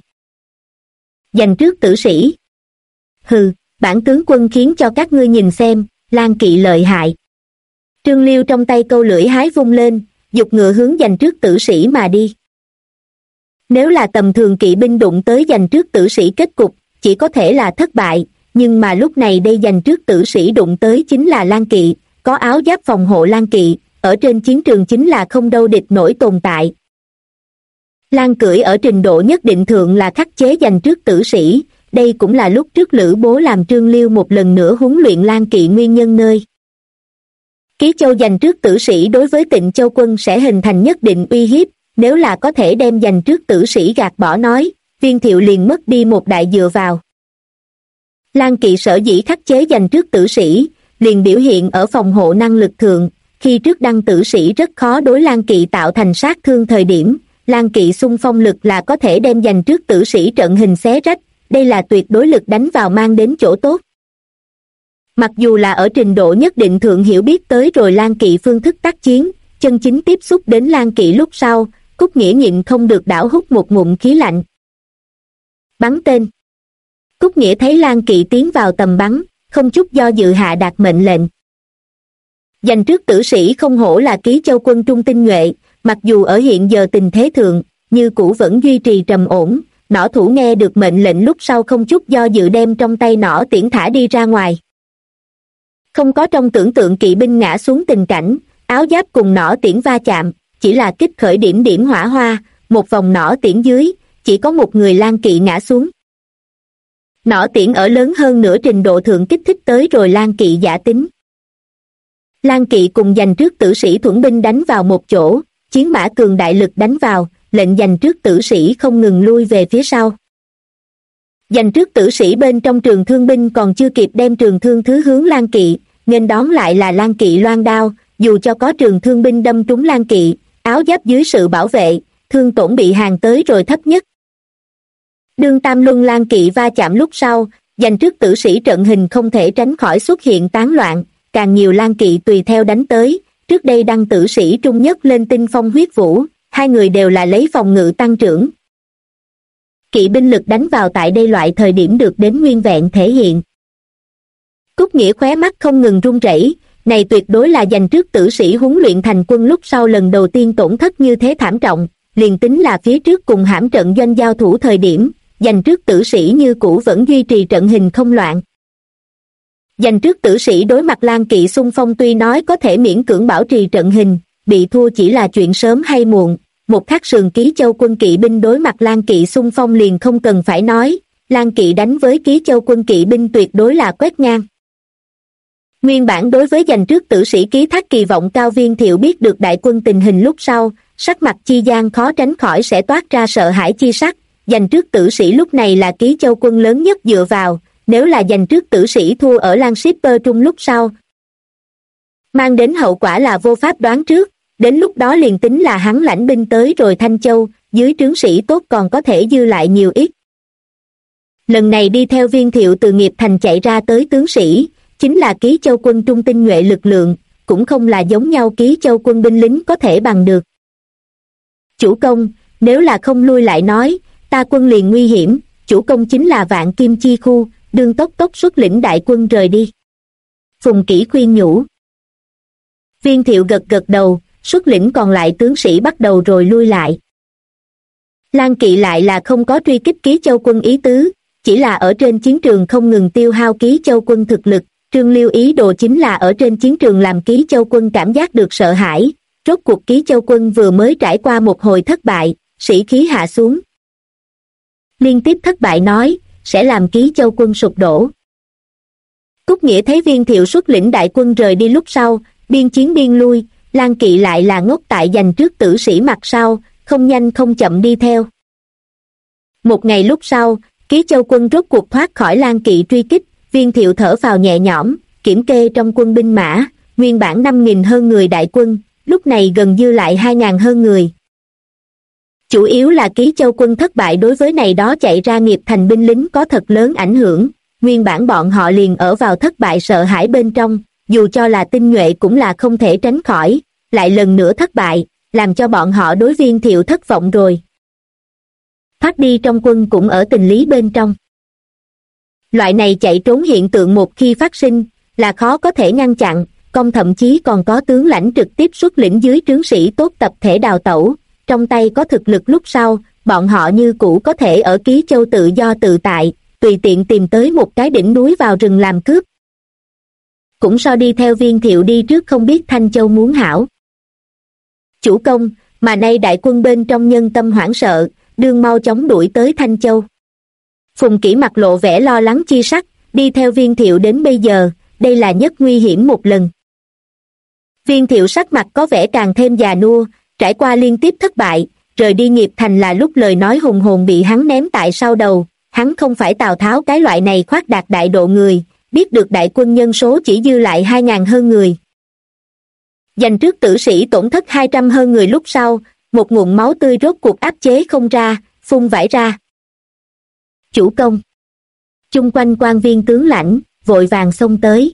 Giành trước tử sĩ. Hừ, bản tướng quân khiến cho các ngươi nhìn xem, Lan Kỵ lợi hại. Trương Liêu trong tay câu lưỡi hái vung lên, giục ngựa hướng giành trước tử sĩ mà đi. Nếu là tầm thường kỵ binh đụng tới giành trước tử sĩ kết cục, chỉ có thể là thất bại, nhưng mà lúc này đây giành trước tử sĩ đụng tới chính là Lan Kỵ, có áo giáp phòng hộ Lan Kỵ, ở trên chiến trường chính là không đâu địch nổi tồn tại. Lan cưỡi ở trình độ nhất định thượng là khắc chế giành trước tử sĩ, đây cũng là lúc trước Lữ Bố làm Trương Liêu một lần nữa huấn luyện Lan Kỵ nguyên nhân nơi. Ký Châu giành trước tử sĩ đối với Tịnh Châu quân sẽ hình thành nhất định uy hiếp, nếu là có thể đem giành trước tử sĩ gạt bỏ nói, Viên Thiệu liền mất đi một đại dựa vào. Lan Kỵ sở dĩ khắc chế giành trước tử sĩ, liền biểu hiện ở phòng hộ năng lực thượng, khi trước đăng tử sĩ rất khó đối Lan Kỵ tạo thành sát thương thời điểm, Lan Kỵ xung phong lực là có thể đem giành trước tử sĩ trận hình xé rách, đây là tuyệt đối lực đánh vào mang đến chỗ tốt. Mặc dù là ở trình độ nhất định thượng hiểu biết tới rồi Lan Kỵ phương thức tác chiến, chân chính tiếp xúc đến Lan Kỵ lúc sau, Cúc Nghĩa nhịn không được đảo hút một ngụm khí lạnh. Bắn tên. Cúc Nghĩa thấy Lan Kỵ tiến vào tầm bắn, không chút do dự hạ đạt mệnh lệnh. Giành trước tử sĩ không hổ là Ký Châu quân trung tinh nhuệ, mặc dù ở hiện giờ tình thế thượng, như cũ vẫn duy trì trầm ổn, nỏ thủ nghe được mệnh lệnh lúc sau không chút do dự đem trong tay nỏ tiễn thả đi ra ngoài. Không có trong tưởng tượng kỵ binh ngã xuống tình cảnh, áo giáp cùng nỏ tiễn va chạm, chỉ là kích khởi điểm hỏa hoa, một vòng nỏ tiễn dưới, chỉ có một người Lan Kỵ ngã xuống. Nỏ tiễn ở lớn hơn nửa trình độ thượng kích thích tới rồi Lan Kỵ giả tính. Lan Kỵ cùng giành trước tử sĩ thuẫn binh đánh vào một chỗ, chiến mã cường đại lực đánh vào, lệnh giành trước tử sĩ không ngừng lui về phía sau. Giành trước tử sĩ bên trong trường thương binh còn chưa kịp đem trường thương thứ hướng Lan Kỵ, nghênh đón lại là Lan Kỵ loan đao, dù cho có trường thương binh đâm trúng Lan Kỵ, áo giáp dưới sự bảo vệ, thương tổn bị hàng tới rồi thấp nhất. Đương tam luân Lan Kỵ va chạm lúc sau, giành trước tử sĩ trận hình không thể tránh khỏi xuất hiện tán loạn, càng nhiều Lan Kỵ tùy theo đánh tới. Trước đây đăng tử sĩ trung nhất lên tinh phong huyết vũ, hai người đều là lấy phòng ngự tăng trưởng. Kỵ binh lực đánh vào tại đây loại thời điểm được đến nguyên vẹn thể hiện. Cúc Nghĩa khóe mắt không ngừng run rẩy, này tuyệt đối là giành trước tử sĩ huấn luyện thành quân lúc sau lần đầu tiên tổn thất như thế thảm trọng, liền tính là phía trước cùng hãm trận doanh giao thủ thời điểm, giành trước tử sĩ như cũ vẫn duy trì trận hình không loạn. Giành trước tử sĩ đối mặt Lan Kỵ xung phong tuy nói có thể miễn cưỡng bảo trì trận hình, bị thua chỉ là chuyện sớm hay muộn. Một khắc sườn Ký Châu quân kỵ binh đối mặt Lan Kỵ xung phong liền không cần phải nói, Lan Kỵ đánh với Ký Châu quân kỵ binh tuyệt đối là quét ngang. Nguyên bản đối với giành trước tử sĩ ký thác kỳ vọng cao Viên Thiệu biết được đại quân tình hình lúc sau, sắc mặt chi gian khó tránh khỏi sẽ toát ra sợ hãi chi sắc. Giành trước tử sĩ lúc này là Ký Châu quân lớn nhất dựa vào, nếu là giành trước tử sĩ thua ở Lan Shipper Trung lúc sau, mang đến hậu quả là vô pháp đoán trước, đến lúc đó liền tính là hắn lãnh binh tới rồi Thanh Châu, dưới trướng sĩ tốt còn có thể dư lại nhiều ít. Lần này đi theo Viên Thiệu từ Nghiệp Thành chạy ra tới tướng sĩ, chính là Ký Châu quân trung tinh nhuệ lực lượng, cũng không là giống nhau Ký Châu quân binh lính có thể bằng được. Chủ công, nếu là không lui lại nói, ta quân liền nguy hiểm, chủ công chính là Vạn Kim Chi Khu, đương tốc tốc xuất lĩnh đại quân rời đi. Phùng Kỷ khuyên nhủ. Viên Thiệu gật gật đầu, xuất lĩnh còn lại tướng sĩ bắt đầu rồi lui lại. Lan Kỵ lại là không có truy kích Ký Châu quân ý tứ, chỉ là ở trên chiến trường không ngừng tiêu hao Ký Châu quân thực lực. Trương Liêu ý đồ chính là ở trên chiến trường làm Ký Châu quân cảm giác được sợ hãi, rốt cuộc Ký Châu quân vừa mới trải qua một hồi thất bại, sĩ khí hạ xuống. Liên tiếp thất bại nói, sẽ làm Ký Châu quân sụp đổ. Cúc Nghĩa thấy Viên Thiệu xuất lĩnh đại quân rời đi lúc sau, biên chiến biên lui, Lan Kỵ lại là ngốc tại giành trước tử sĩ mặt sau, không nhanh không chậm đi theo. Một ngày lúc sau, Ký Châu quân rốt cuộc thoát khỏi Lan Kỵ truy kích, Viên Thiệu thở phào nhẹ nhõm, kiểm kê trong quân binh mã, nguyên bản 5.000 hơn người đại quân, lúc này gần dư lại 2.000 hơn người. Chủ yếu là Ký Châu quân thất bại đối với này đó chạy ra Nghiệp Thành binh lính có thật lớn ảnh hưởng, nguyên bản bọn họ liền ở vào thất bại sợ hãi bên trong, dù cho là tinh nhuệ cũng là không thể tránh khỏi, lại lần nữa thất bại, làm cho bọn họ đối Viên Thiệu thất vọng rồi. Thoát đi trong quân cũng ở tình lý bên trong. Loại này chạy trốn hiện tượng một khi phát sinh, là khó có thể ngăn chặn, công thậm chí còn có tướng lãnh trực tiếp xuất lĩnh dưới trướng sĩ tốt tập thể đào tẩu, trong tay có thực lực lúc sau, bọn họ như cũ có thể ở Ký Châu tự do tự tại, tùy tiện tìm tới một cái đỉnh núi vào rừng làm cướp. Cũng so đi theo Viên Thiệu đi trước không biết Thanh Châu muốn hảo. Chủ công, mà nay đại quân bên trong nhân tâm hoảng sợ, đương mau chóng đuổi tới Thanh Châu. Phùng Kỷ mặt lộ vẻ lo lắng chi sắc, đi theo Viên Thiệu đến bây giờ, đây là nhất nguy hiểm một lần. Viên Thiệu sắc mặt có vẻ càng thêm già nua, trải qua liên tiếp thất bại, rời đi Nghiệp Thành là lúc lời nói hùng hồn bị hắn ném tại sau đầu, hắn không phải Tào Tháo cái loại này khoác đạt đại độ người, biết được đại quân nhân số chỉ dư lại 2.000 hơn người. Giành trước tử sĩ tổn thất 200 hơn người lúc sau, một nguồn máu tươi rốt cuộc áp chế không ra, phun vãi ra. Chủ công. Chung quanh quan viên tướng lãnh, vội vàng xông tới.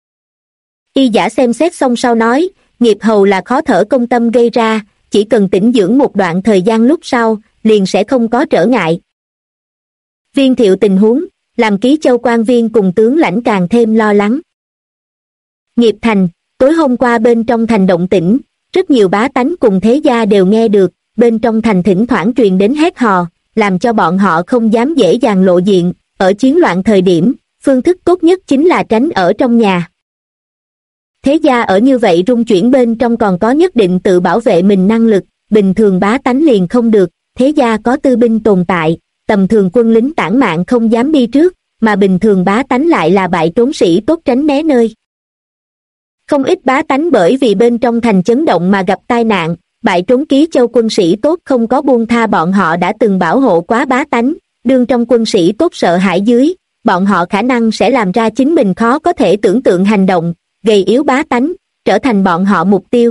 Y giả xem xét xong sau nói, nghiệp hầu là khó thở công tâm gây ra, chỉ cần tĩnh dưỡng một đoạn thời gian lúc sau, liền sẽ không có trở ngại. Viên Thiệu tình huống, làm Ký Châu quan viên cùng tướng lãnh càng thêm lo lắng. Nghiệp Thành, tối hôm qua bên trong thành động tĩnh, rất nhiều bá tánh cùng thế gia đều nghe được, bên trong thành thỉnh thoảng truyền đến hét hò, làm cho bọn họ không dám dễ dàng lộ diện, ở chiến loạn thời điểm, phương thức tốt nhất chính là tránh ở trong nhà. Thế gia ở như vậy rung chuyển bên trong còn có nhất định tự bảo vệ mình năng lực, bình thường bá tánh liền không được, thế gia có tư binh tồn tại, tầm thường quân lính tản mạn không dám đi trước, mà bình thường bá tánh lại là bại trốn sĩ tốt tránh né nơi. Không ít bá tánh bởi vì bên trong thành chấn động mà gặp tai nạn, bại trốn Ký Châu quân sĩ tốt không có buông tha bọn họ đã từng bảo hộ quá bá tánh, đương trong quân sĩ tốt sợ hãi dưới, bọn họ khả năng sẽ làm ra chính mình khó có thể tưởng tượng hành động, gầy yếu bá tánh, trở thành bọn họ mục tiêu.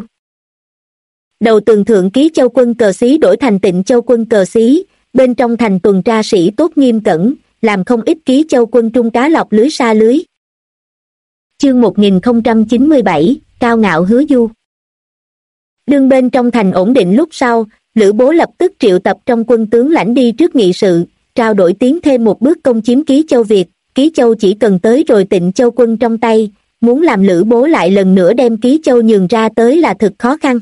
Đầu tường thượng Ký Châu quân cờ xí đổi thành Tịnh Châu quân cờ xí, bên trong thành tuần tra sĩ tốt nghiêm cẩn, làm không ít Ký Châu quân trung cá lọc lưới xa lưới. Chương 1097, Cao Ngạo Hứa Du. Đương bên trong thành ổn định lúc sau, Lữ Bố lập tức triệu tập trong quân tướng lãnh đi trước nghị sự, trao đổi tiến thêm một bước công chiếm Ký Châu Việt. Ký Châu chỉ cần tới rồi Tịnh Châu quân trong tay, muốn làm Lữ Bố lại lần nữa đem Ký Châu nhường ra tới là thực khó khăn.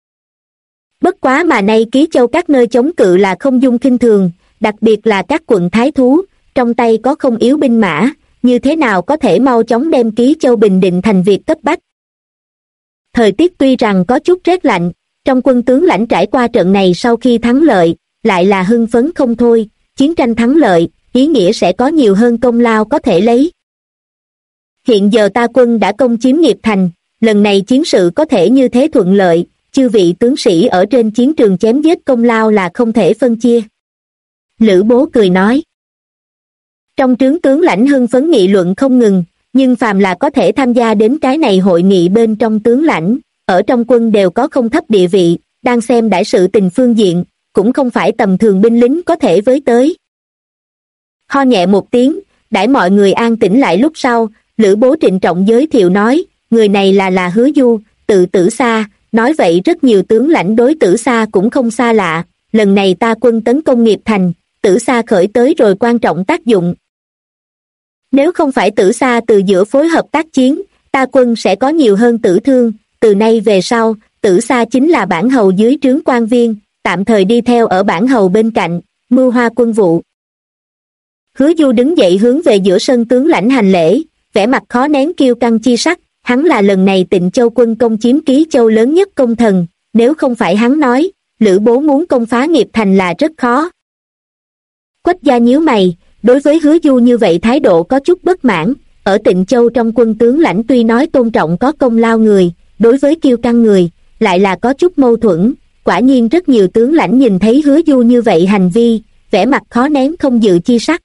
Bất quá mà nay Ký Châu các nơi chống cự là không dung khinh thường, đặc biệt là các quận thái thú, trong tay có không yếu binh mã, như thế nào có thể mau chóng đem Ký Châu bình định thành việc cấp bách. Thời tiết tuy rằng có chút rét lạnh, trong quân tướng lãnh trải qua trận này sau khi thắng lợi, lại là hưng phấn không thôi, chiến tranh thắng lợi, ý nghĩa sẽ có nhiều hơn công lao có thể lấy. Hiện giờ ta quân đã công chiếm Nghiệp Thành, lần này chiến sự có thể như thế thuận lợi, chư vị tướng sĩ ở trên chiến trường chém giết công lao là không thể phân chia. Lữ Bố cười nói. Trong trướng tướng lãnh hưng phấn nghị luận không ngừng, nhưng phàm là có thể tham gia đến cái này hội nghị bên trong tướng lãnh, ở trong quân đều có không thấp địa vị, đang xem đại sự tình phương diện, cũng không phải tầm thường binh lính có thể với tới. Ho nhẹ một tiếng, đãi mọi người an tĩnh lại lúc sau, Lữ Bố trịnh trọng giới thiệu nói, người này là Hứa Du, tự Tử Sa, nói vậy rất nhiều tướng lãnh đối Tử Sa cũng không xa lạ, lần này ta quân tấn công Nghiệp Thành, Tử Sa khởi tới rồi quan trọng tác dụng. Nếu không phải Tử Sa từ giữa phối hợp tác chiến, ta quân sẽ có nhiều hơn tử thương, từ nay về sau, Tử Sa chính là bản hầu dưới trướng quan viên, tạm thời đi theo ở bản hầu bên cạnh, mưu hoa quân vụ. Hứa Du đứng dậy hướng về giữa sân tướng lãnh hành lễ, vẻ mặt khó nén kiêu căng chi sắc, hắn là lần này Tịnh Châu quân công chiếm Ký Châu lớn nhất công thần, nếu không phải hắn nói, Lữ Bố muốn công phá Nghiệp Thành là rất khó. Quách gia nhíu mày, đối với Hứa Du như vậy thái độ có chút bất mãn, ở Tịnh Châu trong quân tướng lãnh tuy nói tôn trọng có công lao người, đối với kiêu căng người, lại là có chút mâu thuẫn, quả nhiên rất nhiều tướng lãnh nhìn thấy Hứa Du như vậy hành vi, vẻ mặt khó nén không dự chi sắc.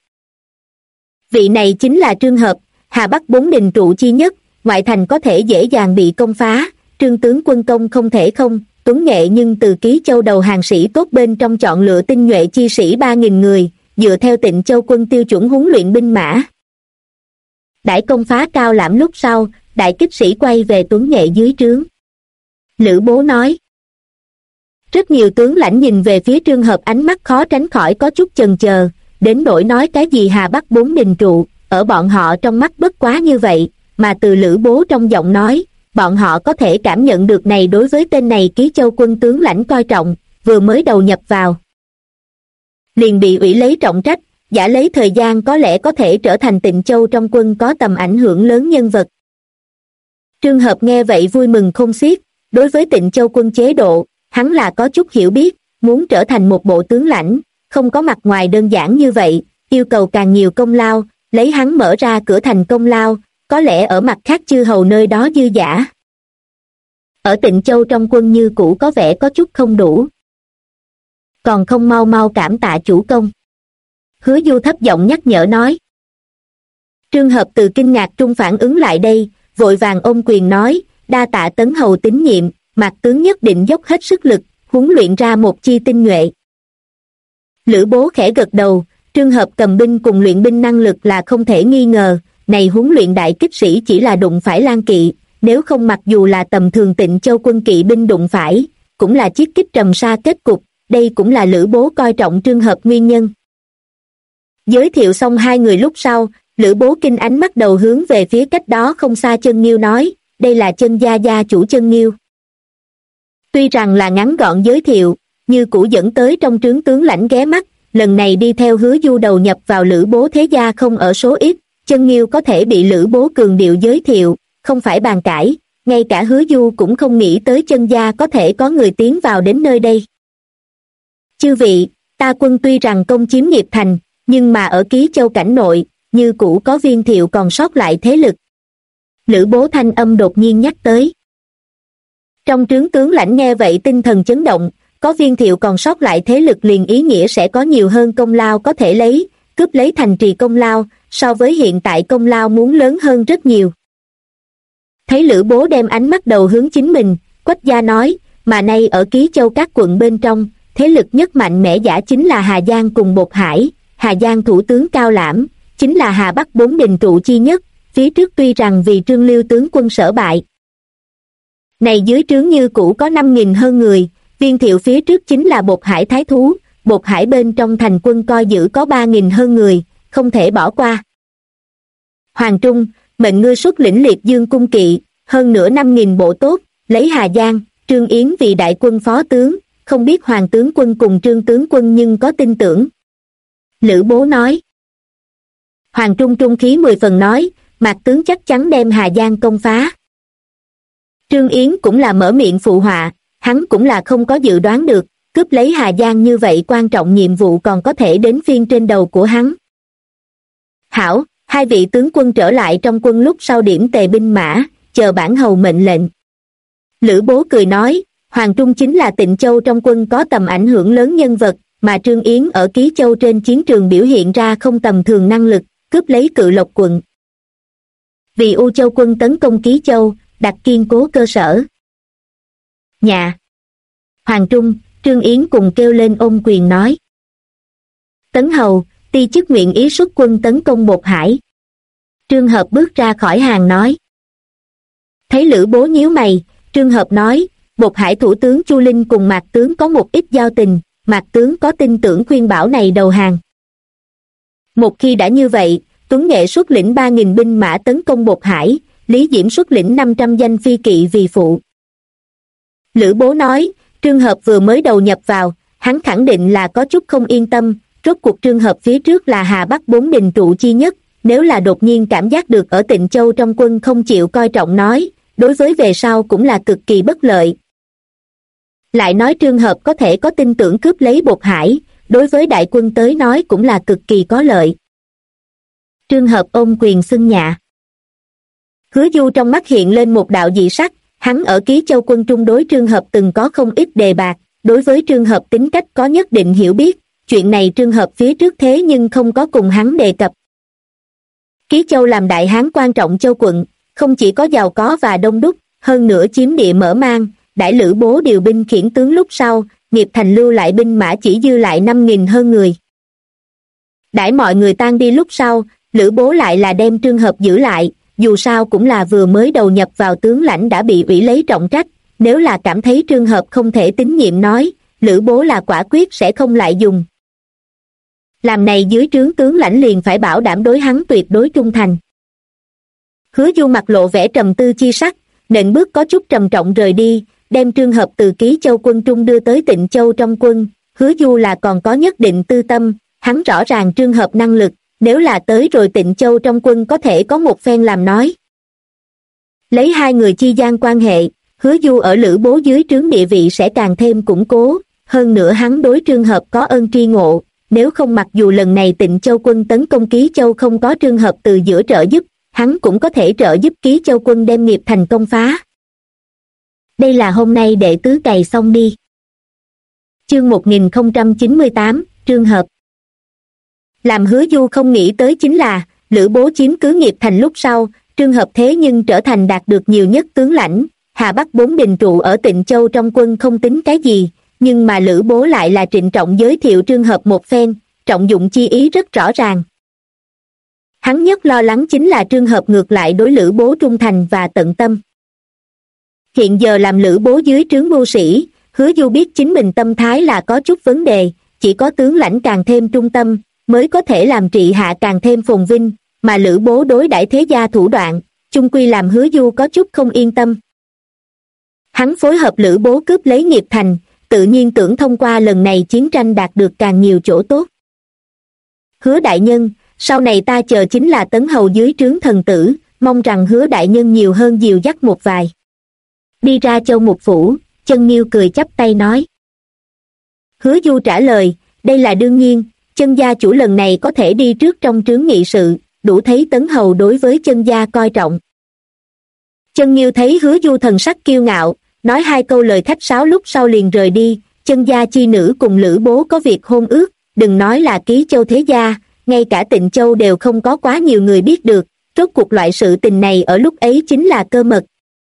Vị này chính là Trương Hợp, Hà Bắc 4 đình trụ chi nhất, ngoại thành có thể dễ dàng bị công phá, Trương tướng quân công không thể không, tuấn nghệ nhưng từ Ký Châu đầu hàng sĩ tốt bên trong chọn lựa tinh nhuệ chi sĩ 3.000 người, dựa theo Tịnh Châu quân tiêu chuẩn huấn luyện binh mã. Đãi công phá Cao Lãm lúc sau, đại kích sĩ quay về tuấn nghệ dưới trướng. Lữ Bố nói. Rất nhiều tướng lãnh nhìn về phía Trương Hợp ánh mắt khó tránh khỏi có chút chần chờ, đến nỗi nói cái gì Hà Bắc 4 đình trụ, ở bọn họ trong mắt bất quá như vậy, mà từ Lữ Bố trong giọng nói, bọn họ có thể cảm nhận được này đối với tên này Ký Châu quân tướng lãnh coi trọng, vừa mới đầu nhập vào. Liền bị ủy lấy trọng trách, giả lấy thời gian có lẽ có thể trở thành Tịnh Châu trong quân có tầm ảnh hưởng lớn nhân vật. Trương Hợp nghe vậy vui mừng không xiết, đối với Tịnh Châu quân chế độ, hắn là có chút hiểu biết, muốn trở thành một bộ tướng lãnh, không có mặt ngoài đơn giản như vậy, yêu cầu càng nhiều công lao, lấy hắn mở ra cửa thành công lao, có lẽ ở mặt khác chư hầu nơi đó dư dả. Ở Tịnh Châu trong quân như cũ có vẻ có chút không đủ. Còn không mau mau cảm tạ chủ công. Hứa Du thấp giọng nhắc nhở nói. Trương Hợp từ kinh ngạc trung phản ứng lại đây, vội vàng ôm quyền nói, đa tạ Tấn hầu tín nhiệm, Mạc tướng nhất định dốc hết sức lực, huấn luyện ra một chi tinh nhuệ. Lữ Bố khẽ gật đầu, Trương Hợp cầm binh cùng luyện binh năng lực là không thể nghi ngờ, này huấn luyện đại kích sĩ chỉ là đụng phải Lan Kỵ, nếu không mặc dù là tầm thường Tịnh Châu quân kỵ binh đụng phải, cũng là chiết kích trầm sa kết cục, đây cũng là Lữ Bố coi trọng Trương Hợp nguyên nhân. Giới thiệu xong hai người lúc sau, Lữ Bố kinh ánh mắt đầu hướng về phía cách đó không xa Chân Nghiêu nói, đây là Chân gia gia chủ Chân Nghiêu. Tuy rằng là ngắn gọn giới thiệu, như cũ dẫn tới trong trướng tướng lãnh ghé mắt, lần này đi theo Hứa Du đầu nhập vào Lữ Bố thế gia không ở số ít, Chân Nghiêu có thể bị Lữ Bố cường điệu giới thiệu, không phải bàn cãi, ngay cả Hứa Du cũng không nghĩ tới Chân gia có thể có người tiến vào đến nơi đây. Chư vị, ta quân tuy rằng công chiếm Nghiệp Thành, nhưng mà ở Ký Châu cảnh nội, như cũ có Viên Thiệu còn sót lại thế lực. Lữ Bố thanh âm đột nhiên nhắc tới. Trong trướng tướng lãnh nghe vậy tinh thần chấn động, có Viên Thiệu còn sót lại thế lực liền ý nghĩa sẽ có nhiều hơn công lao có thể lấy, cướp lấy thành trì công lao, so với hiện tại công lao muốn lớn hơn rất nhiều. Thấy Lữ Bố đem ánh mắt đầu hướng chính mình, Quách gia nói, mà nay ở Ký Châu các quận bên trong, thế lực nhất mạnh mẽ giả chính là Hà Giang cùng Bột Hải. Hà Giang thủ tướng Cao Lãm, chính là Hà Bắc bốn đình trụ chi nhất, phía trước tuy rằng vì Trương Liêu tướng quân sở bại. Này dưới trướng như cũ có 5.000 hơn người, Viên Thiệu phía trước chính là Bột Hải thái thú, Bột Hải bên trong thành quân coi giữ có 3.000 hơn người, không thể bỏ qua. Hoàng Trung, mệnh ngươi xuất lĩnh Liệt Dương cung kỵ, hơn nữa 5.000 bộ tốt, lấy Hà Giang, Trương Yến vì đại quân phó tướng, không biết Hoàng tướng quân cùng Trương tướng quân nhưng có tin tưởng. Lữ Bố nói. Hoàng Trung trung khí 10 phần nói, Mạc tướng chắc chắn đem Hà Giang công phá. Trương Yến cũng là mở miệng phụ họa, hắn cũng là không có dự đoán được, cướp lấy Hà Giang như vậy quan trọng nhiệm vụ còn có thể đến phiên trên đầu của hắn. Hảo, hai vị tướng quân trở lại trong quân lúc sau điểm tề binh mã, chờ bản hầu mệnh lệnh. Lữ Bố cười nói, Hoàng Trung chính là Tịnh Châu trong quân có tầm ảnh hưởng lớn nhân vật, mà Trương Yến ở Ký Châu trên chiến trường biểu hiện ra không tầm thường năng lực, cướp lấy Cự Lộc quận. Vì U Châu quân tấn công Ký Châu, đặt kiên cố cơ sở. Nhà. Hoàng Trung, Trương Yến cùng kêu lên ôm quyền nói. Tấn hầu, ti chức nguyện ý xuất quân tấn công Bột Hải. Trương Hợp bước ra khỏi hàng nói. Thấy Lữ Bố nhíu mày, Trương Hợp nói, Bột Hải thủ tướng Chu Linh cùng Mạc tướng có một ít giao tình, Mạc tướng có tin tưởng khuyên bảo này đầu hàng. Một khi đã như vậy, Tuấn Nghệ xuất lĩnh 3.000 binh mã tấn công Bột Hải, Lý Diễm xuất lĩnh 500 danh phi kỵ vì phụ. Lữ Bố nói, Trương Hợp vừa mới đầu nhập vào, hắn khẳng định là có chút không yên tâm, rốt cuộc Trương Hợp phía trước là Hà Bắc bốn đình trụ chi nhất, nếu là đột nhiên cảm giác được ở Tịnh Châu trong quân không chịu coi trọng nói, đối với về sau cũng là cực kỳ bất lợi. Lại nói Trương Hợp có thể có tin tưởng cướp lấy Bột Hải, đối với đại quân tới nói cũng là cực kỳ có lợi. Trương Hợp ôm quyền xưng nhạ. Hứa Du trong mắt hiện lên một đạo dị sắc, hắn ở Ký Châu quân trung đối Trương Hợp từng có không ít đề bạc, đối với Trương Hợp tính cách có nhất định hiểu biết, chuyện này Trương Hợp phía trước thế nhưng không có cùng hắn đề cập. Ký Châu làm đại hán quan trọng châu quận, không chỉ có giàu có và đông đúc, hơn nữa chiếm địa mở mang, đãi Lữ Bố điều binh khiển tướng lúc sau, nghiệp thành lưu lại binh mã chỉ dư lại 5.000 hơn người. Đãi mọi người tan đi lúc sau, Lữ Bố lại là đem Trương Hợp giữ lại, dù sao cũng là vừa mới đầu nhập vào tướng lãnh đã bị ủy lấy trọng trách, nếu là cảm thấy Trương Hợp không thể tín nhiệm nói, Lữ Bố là quả quyết sẽ không lại dùng. Làm này dưới trướng tướng lãnh liền phải bảo đảm đối hắn tuyệt đối trung thành. Hứa Du mặt lộ vẻ trầm tư chi sắc, nện bước có chút trầm trọng rời đi, đem Trương Hợp từ Ký Châu quân trung đưa tới Tịnh Châu trong quân. Hứa Du là còn có nhất định tư tâm, hắn rõ ràng Trương Hợp năng lực, nếu là tới rồi Tịnh Châu trong quân có thể có một phen làm nói. Lấy hai người chi gian quan hệ, Hứa Du ở Lữ Bố dưới trướng địa vị sẽ càng thêm củng cố, hơn nữa hắn đối Trương Hợp có ơn tri ngộ, nếu không mặc dù lần này Tịnh Châu quân tấn công Ký Châu không có Trương Hợp từ giữa trợ giúp, hắn cũng có thể trợ giúp Ký Châu quân đem nghiệp thành công phá. Đây là hôm nay đệ tứ cày xong đi. Chương 1098, Trương Hợp. Làm Hứa Du không nghĩ tới chính là, Lữ Bố chiếm cứ nghiệp thành lúc sau, Trương Hợp thế nhưng trở thành đạt được nhiều nhất tướng lãnh, Hà Bắc bốn đình trụ ở Tịnh Châu trong quân không tính cái gì, nhưng mà Lữ Bố lại là trịnh trọng giới thiệu Trương Hợp một phen, trọng dụng chi ý rất rõ ràng. Hắn nhất lo lắng chính là Trương Hợp ngược lại đối Lữ Bố trung thành và tận tâm. Hiện giờ làm Lữ Bố dưới trướng mưu sĩ, Hứa Du biết chính mình tâm thái là có chút vấn đề, chỉ có tướng lãnh càng thêm trung tâm, mới có thể làm trị hạ càng thêm phồn vinh, mà Lữ Bố đối đãi thế gia thủ đoạn, chung quy làm Hứa Du có chút không yên tâm. Hắn phối hợp Lữ Bố cướp lấy nghiệp thành, tự nhiên tưởng thông qua lần này chiến tranh đạt được càng nhiều chỗ tốt. Hứa đại nhân, sau này ta chờ chính là Tấn hầu dưới trướng thần tử, mong rằng Hứa đại nhân nhiều hơn dìu dắt một vài. Đi ra Châu Mục phủ, Chân Nghiêu cười chắp tay nói. Hứa Du trả lời, đây là đương nhiên, Chân gia chủ lần này có thể đi trước trong trướng nghị sự, đủ thấy Tấn Hầu đối với Chân gia coi trọng. Chân Nghiêu thấy Hứa Du thần sắc kiêu ngạo, nói hai câu lời khách sáo lúc sau liền rời đi. Chân gia chi nữ cùng Lữ Bố có việc hôn ước, đừng nói là Ký Châu thế gia, ngay cả Tịnh Châu đều không có quá nhiều người biết được, rốt cuộc loại sự tình này ở lúc ấy chính là cơ mật.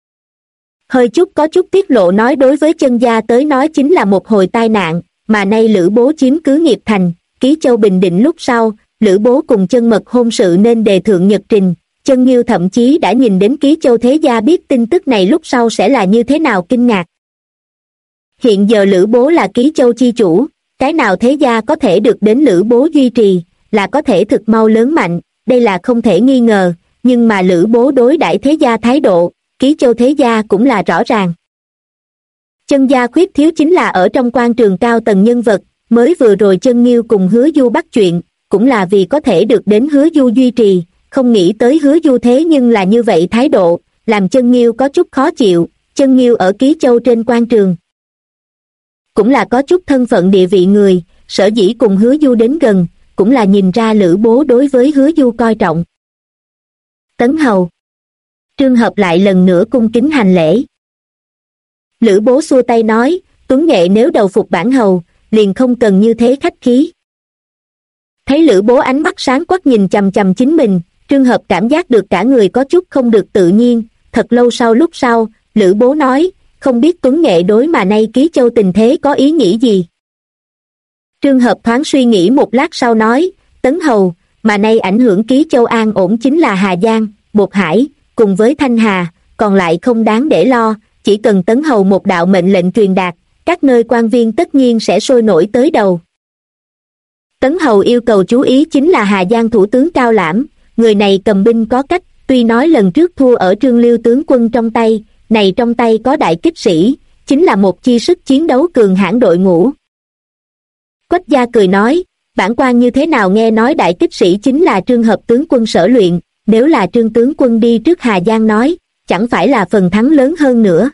Hơi chút có chút tiết lộ nói đối với Chân gia tới nói chính là một hồi tai nạn, mà nay Lữ Bố chiếm cứ Nghiệp Thành, Ký Châu bình định lúc sau, Lữ Bố cùng Chân Mật hôn sự nên đề thượng nhật trình. Chân Nghiêu thậm chí đã nhìn đến Ký Châu thế gia biết tin tức này lúc sau sẽ là như thế nào kinh ngạc. Hiện giờ Lữ Bố là Ký Châu chi chủ, cái nào thế gia có thể được đến Lữ Bố duy trì, là có thể thực mau lớn mạnh, đây là không thể nghi ngờ, nhưng mà Lữ Bố đối đãi thế gia thái độ, Ký Châu thế gia cũng là rõ ràng. Chân gia khuyết thiếu chính là ở trong quan trường cao tầng nhân vật, mới vừa rồi Chân Nghiêu cùng Hứa Du bắt chuyện, cũng là vì có thể được đến Hứa Du duy trì, không nghĩ tới Hứa Du thế nhưng là như vậy thái độ, làm Chân Nghiêu có chút khó chịu. Chân Nghiêu ở Ký Châu trên quan trường cũng là có chút thân phận địa vị người, sở dĩ cùng Hứa Du đến gần, cũng là nhìn ra Lữ Bố đối với Hứa Du coi trọng. Tấn Hầu. Trương Hợp lại lần nữa cung kính hành lễ. Lữ Bố xua tay nói, Tuấn Nghệ nếu đầu phục bản hầu, liền không cần như thế khách khí. Thấy Lữ Bố ánh mắt sáng quắc nhìn chằm chằm chính mình, Trương Hợp cảm giác được cả người có chút không được tự nhiên. Thật lâu sau lúc sau, Lữ Bố nói, không biết Tuấn Nghệ đối mà nay Ký Châu tình thế có ý nghĩ gì. Trương Hợp thoáng suy nghĩ một lát sau nói, Tấn Hầu, mà nay ảnh hưởng Ký Châu an ổn chính là Hà Giang, Bột Hải, cùng với Thanh Hà, còn lại không đáng để lo, chỉ cần Tấn Hầu một đạo mệnh lệnh truyền đạt, các nơi quan viên tất nhiên sẽ sôi nổi tới đầu. Tấn Hầu yêu cầu chú ý chính là Hà Giang thủ tướng Cao Lãm, người này cầm binh có cách, tuy nói lần trước thua ở Trương Liêu tướng quân trong tay, này trong tay có đại kích sĩ, chính là một chi sức chiến đấu cường hãn đội ngũ. Quách Gia cười nói, bản quan như thế nào nghe nói đại kích sĩ chính là Trương Hợp tướng quân sở luyện, nếu là Trương tướng quân đi trước Hà Giang nói, chẳng phải là phần thắng lớn hơn nữa.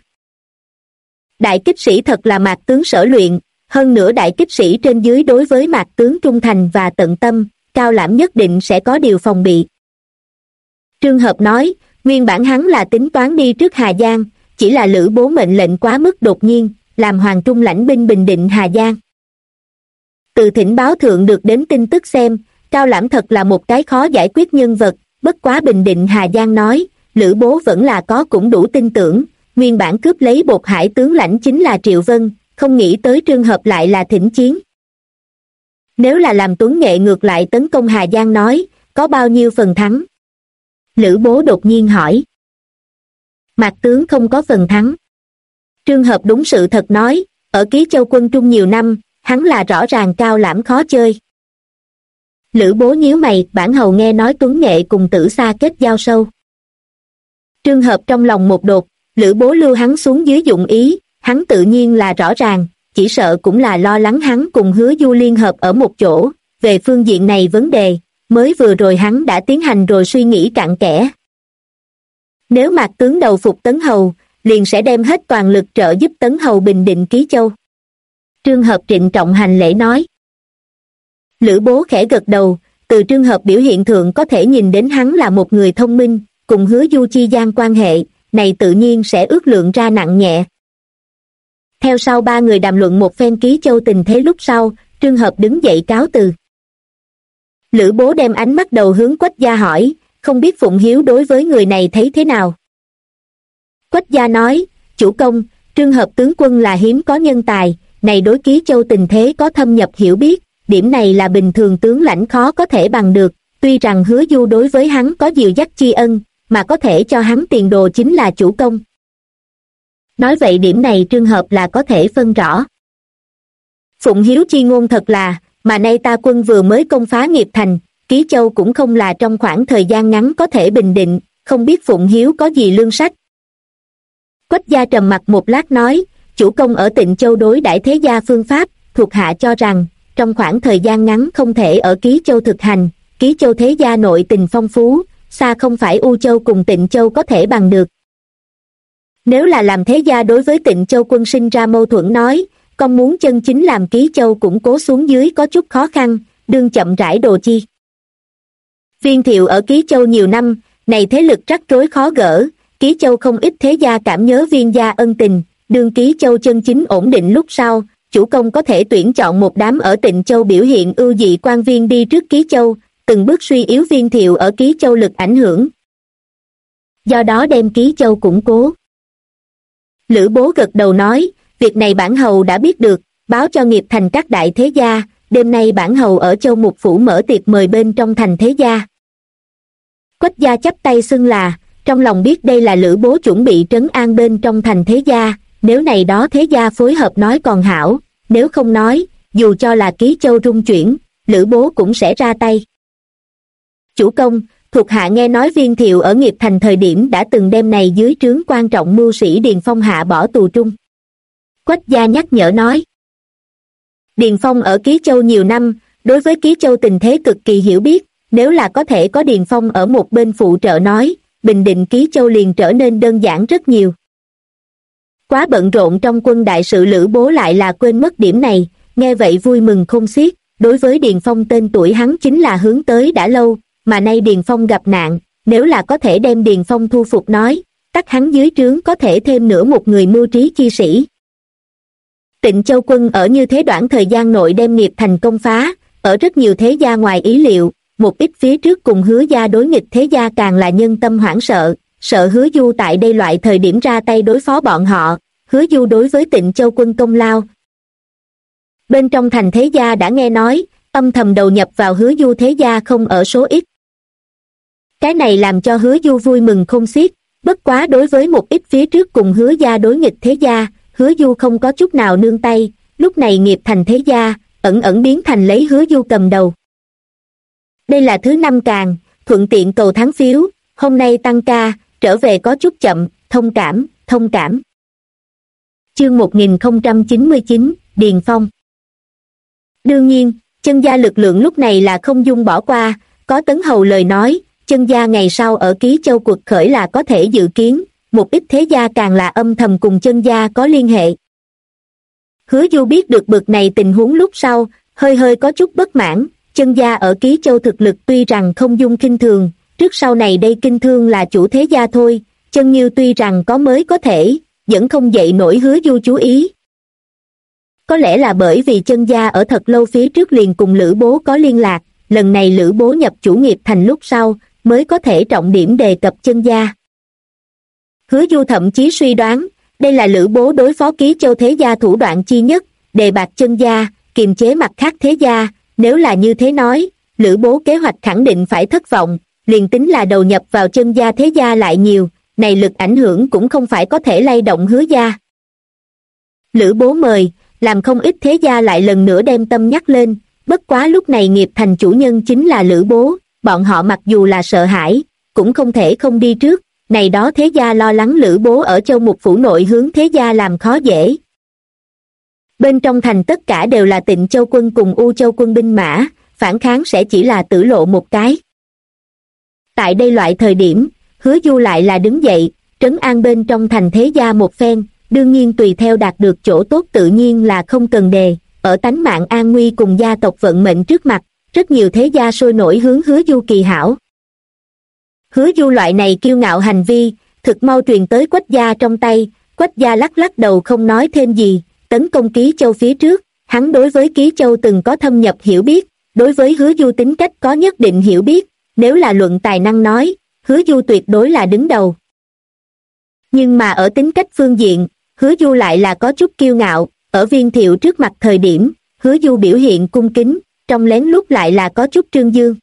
Đại kích sĩ thật là Mạc tướng sở luyện, hơn nữa đại kích sĩ trên dưới đối với Mạc tướng trung thành và tận tâm, Cao Lãm nhất định sẽ có điều phòng bị. Trương Hợp nói, nguyên bản hắn là tính toán đi trước Hà Giang, chỉ là Lữ Bố mệnh lệnh quá mức đột nhiên, làm Hoàng Trung lãnh binh bình định Hà Giang. Từ thỉnh báo thượng được đến tin tức xem, Cao Lãm thật là một cái khó giải quyết nhân vật, bất quá bình định Hà Giang nói, Lữ Bố vẫn là có cũng đủ tin tưởng, nguyên bản cướp lấy Bột Hải tướng lãnh chính là Triệu Vân, không nghĩ tới Trương Hợp lại là thỉnh chiến. Nếu là làm Tuấn Nghệ ngược lại tấn công Hà Giang nói, có bao nhiêu phần thắng? Lữ Bố đột nhiên hỏi. Mạc tướng không có phần thắng. Trương Hợp đúng sự thật nói, ở Ký Châu quân trung nhiều năm, hắn là rõ ràng Cao Lãm khó chơi. Lữ Bố nhíu mày, bản hầu nghe nói Tuấn Nghệ cùng Tử Sa kết giao sâu. Trương Hợp trong lòng một đột, Lữ Bố lưu hắn xuống dưới dụng ý, hắn tự nhiên là rõ ràng, chỉ sợ cũng là lo lắng hắn cùng Hứa Du liên hợp ở một chỗ, về phương diện này vấn đề, mới vừa rồi hắn đã tiến hành rồi suy nghĩ cặn kẽ. Nếu Mạc tướng đầu phục Tấn Hầu, liền sẽ đem hết toàn lực trợ giúp Tấn Hầu bình định Ký Châu. Trương Hợp trịnh trọng hành lễ nói. Lữ Bố khẽ gật đầu, từ Trương Hợp biểu hiện thượng có thể nhìn đến hắn là một người thông minh, cùng Hứa Du chi gian quan hệ, này tự nhiên sẽ ước lượng ra nặng nhẹ. Theo sau ba người đàm luận một phen Ký Châu tình thế lúc sau, Trương Hợp đứng dậy cáo từ. Lữ Bố đem ánh mắt đầu hướng Quách Gia hỏi, không biết Phụng Hiếu đối với người này thấy thế nào. Quách Gia nói, chủ công, Trương Hợp tướng quân là hiếm có nhân tài, này đối Ký Châu tình thế có thâm nhập hiểu biết, điểm này là bình thường tướng lãnh khó có thể bằng được, tuy rằng Hứa Du đối với hắn có dìu dắt tri ân, mà có thể cho hắn tiền đồ chính là chủ công. Nói vậy điểm này Trương Hợp là có thể phân rõ. Phụng Hiếu chi ngôn thật là, mà nay ta quân vừa mới công phá Nghiệp Thành, Ký Châu cũng không là trong khoảng thời gian ngắn có thể bình định, không biết Phụng Hiếu có gì lương sách. Quách Gia trầm mặt một lát nói, chủ công ở Tịnh Châu đối đãi thế gia phương pháp, thuộc hạ cho rằng, trong khoảng thời gian ngắn không thể ở Ký Châu thực hành, Ký Châu thế gia nội tình phong phú, xa không phải U Châu cùng Tịnh Châu có thể bằng được. Nếu là làm thế gia đối với Tịnh Châu quân sinh ra mâu thuẫn nói, con muốn chân chính làm Ký Châu củng cố xuống dưới có chút khó khăn, đương chậm rãi đồ chi. Viên Thiệu ở Ký Châu nhiều năm, này thế lực rắc rối khó gỡ, Ký Châu không ít thế gia cảm nhớ Viên gia ân tình, đương Ký Châu chân chính ổn định lúc sau, chủ công có thể tuyển chọn một đám ở Tịnh Châu biểu hiện ưu dị quan viên đi trước Ký Châu, từng bước suy yếu Viên Thiệu ở Ký Châu lực ảnh hưởng. Do đó đem Ký Châu củng cố. Lữ Bố gật đầu nói, việc này bản hầu đã biết được, báo cho nghiệp thành các đại thế gia, đêm nay bản hầu ở Châu Mục Phủ mở tiệc mời bên trong thành thế gia. Quách gia chắp tay xưng là, trong lòng biết đây là Lữ Bố chuẩn bị trấn an bên trong thành thế gia, nếu này đó thế gia phối hợp nói còn hảo, nếu không nói, dù cho là Ký Châu rung chuyển, Lữ Bố cũng sẽ ra tay. Chủ công, thuộc hạ nghe nói Viên Thiệu ở nghiệp thành thời điểm đã từng đem này dưới trướng quan trọng mưu sĩ Điền Phong hạ bỏ tù trung. Quách gia nhắc nhở nói. Điền Phong ở Ký Châu nhiều năm, đối với Ký Châu tình thế cực kỳ hiểu biết, nếu là có thể có Điền Phong ở một bên phụ trợ nói, bình định Ký Châu liền trở nên đơn giản rất nhiều. Quá bận rộn trong quân đại sự Lữ Bố lại là quên mất điểm này, nghe vậy vui mừng khôn xiết, đối với Điền Phong tên tuổi hắn chính là hướng tới đã lâu, mà nay Điền Phong gặp nạn, nếu là có thể đem Điền Phong thu phục nói, tất hắn dưới trướng có thể thêm nữa một người mưu trí chi sĩ. Tịnh Châu quân ở như thế đoạn thời gian nội đem nghiệp thành công phá, ở rất nhiều thế gia ngoài ý liệu, một ít phía trước cùng Hứa gia đối nghịch thế gia càng là nhân tâm hoảng sợ, sợ Hứa Du tại đây loại thời điểm ra tay đối phó bọn họ, Hứa Du đối với Tịnh Châu quân công lao. Bên trong thành thế gia đã nghe nói, âm thầm đầu nhập vào Hứa Du thế gia không ở số ít. Cái này làm cho Hứa Du vui mừng khôn xiết, bất quá đối với một ít phía trước cùng Hứa gia đối nghịch thế gia, Hứa Du không có chút nào nương tay, lúc này nghiệp thành thế gia, ẩn ẩn biến thành lấy Hứa Du cầm đầu. Đây là thứ 5 càng, thuận tiện cầu thắng phiếu, hôm nay tăng ca, trở về có chút chậm, thông cảm. Chương 1099, Điền Phong. Đương nhiên, Chân gia lực lượng lúc này là không dung bỏ qua, có Tấn Hầu lời nói, Chân gia ngày sau ở Ký Châu cuộc khởi là có thể dự kiến, một ít thế gia càng là âm thầm cùng Chân gia có liên hệ. Hứa Du biết được bực này tình huống lúc sau, hơi có chút bất mãn, Chân gia ở Ký Châu thực lực tuy rằng không dung kinh thường, trước sau này đây kinh thương là chủ thế gia thôi, Chân Nhiêu tuy rằng có mới có thể, vẫn không dậy nổi Hứa Du chú ý. Có lẽ là bởi vì Chân gia ở thật lâu phía trước liền cùng Lữ Bố có liên lạc, lần này Lữ Bố nhập chủ nghiệp thành lúc sau, mới có thể trọng điểm đề cập Chân gia. Hứa Du thậm chí suy đoán, đây là Lữ Bố đối phó Ký Châu thế gia thủ đoạn chi nhất, đề bạt Chân gia, kiềm chế mặt khác thế gia, nếu là như thế nói, Lữ Bố kế hoạch khẳng định phải thất vọng, liền tính là đầu nhập vào Chân gia thế gia lại nhiều, này lực ảnh hưởng cũng không phải có thể lay động Hứa gia. Lữ Bố mời, làm không ít thế gia lại lần nữa đem tâm nhắc lên, bất quá lúc này nghiệp thành chủ nhân chính là Lữ Bố, bọn họ mặc dù là sợ hãi, cũng không thể không đi trước, này đó thế gia lo lắng Lữ Bố ở Châu Mục Phủ nội hướng thế gia làm khó dễ. Bên trong thành tất cả đều là Tịnh Châu quân cùng U Châu quân binh mã, phản kháng sẽ chỉ là tử lộ một cái. Tại đây loại thời điểm, Hứa Du lại là đứng dậy, trấn an bên trong thành thế gia một phen, đương nhiên tùy theo đạt được chỗ tốt tự nhiên là không cần đề, ở tánh mạng an nguy cùng gia tộc vận mệnh trước mặt, rất nhiều thế gia sôi nổi hướng Hứa Du kỳ hảo. Hứa Du loại này kiêu ngạo hành vi, thực mau truyền tới Quách gia trong tay, Quách gia lắc lắc đầu không nói thêm gì, tấn công Ký Châu phía trước, hắn đối với Ký Châu từng có thâm nhập hiểu biết, đối với Hứa Du tính cách có nhất định hiểu biết, nếu là luận tài năng nói, Hứa Du tuyệt đối là đứng đầu. Nhưng mà ở tính cách phương diện, Hứa Du lại là có chút kiêu ngạo, ở Viên Thiệu trước mặt thời điểm, Hứa Du biểu hiện cung kính, trong lén lút lại là có chút trương dương.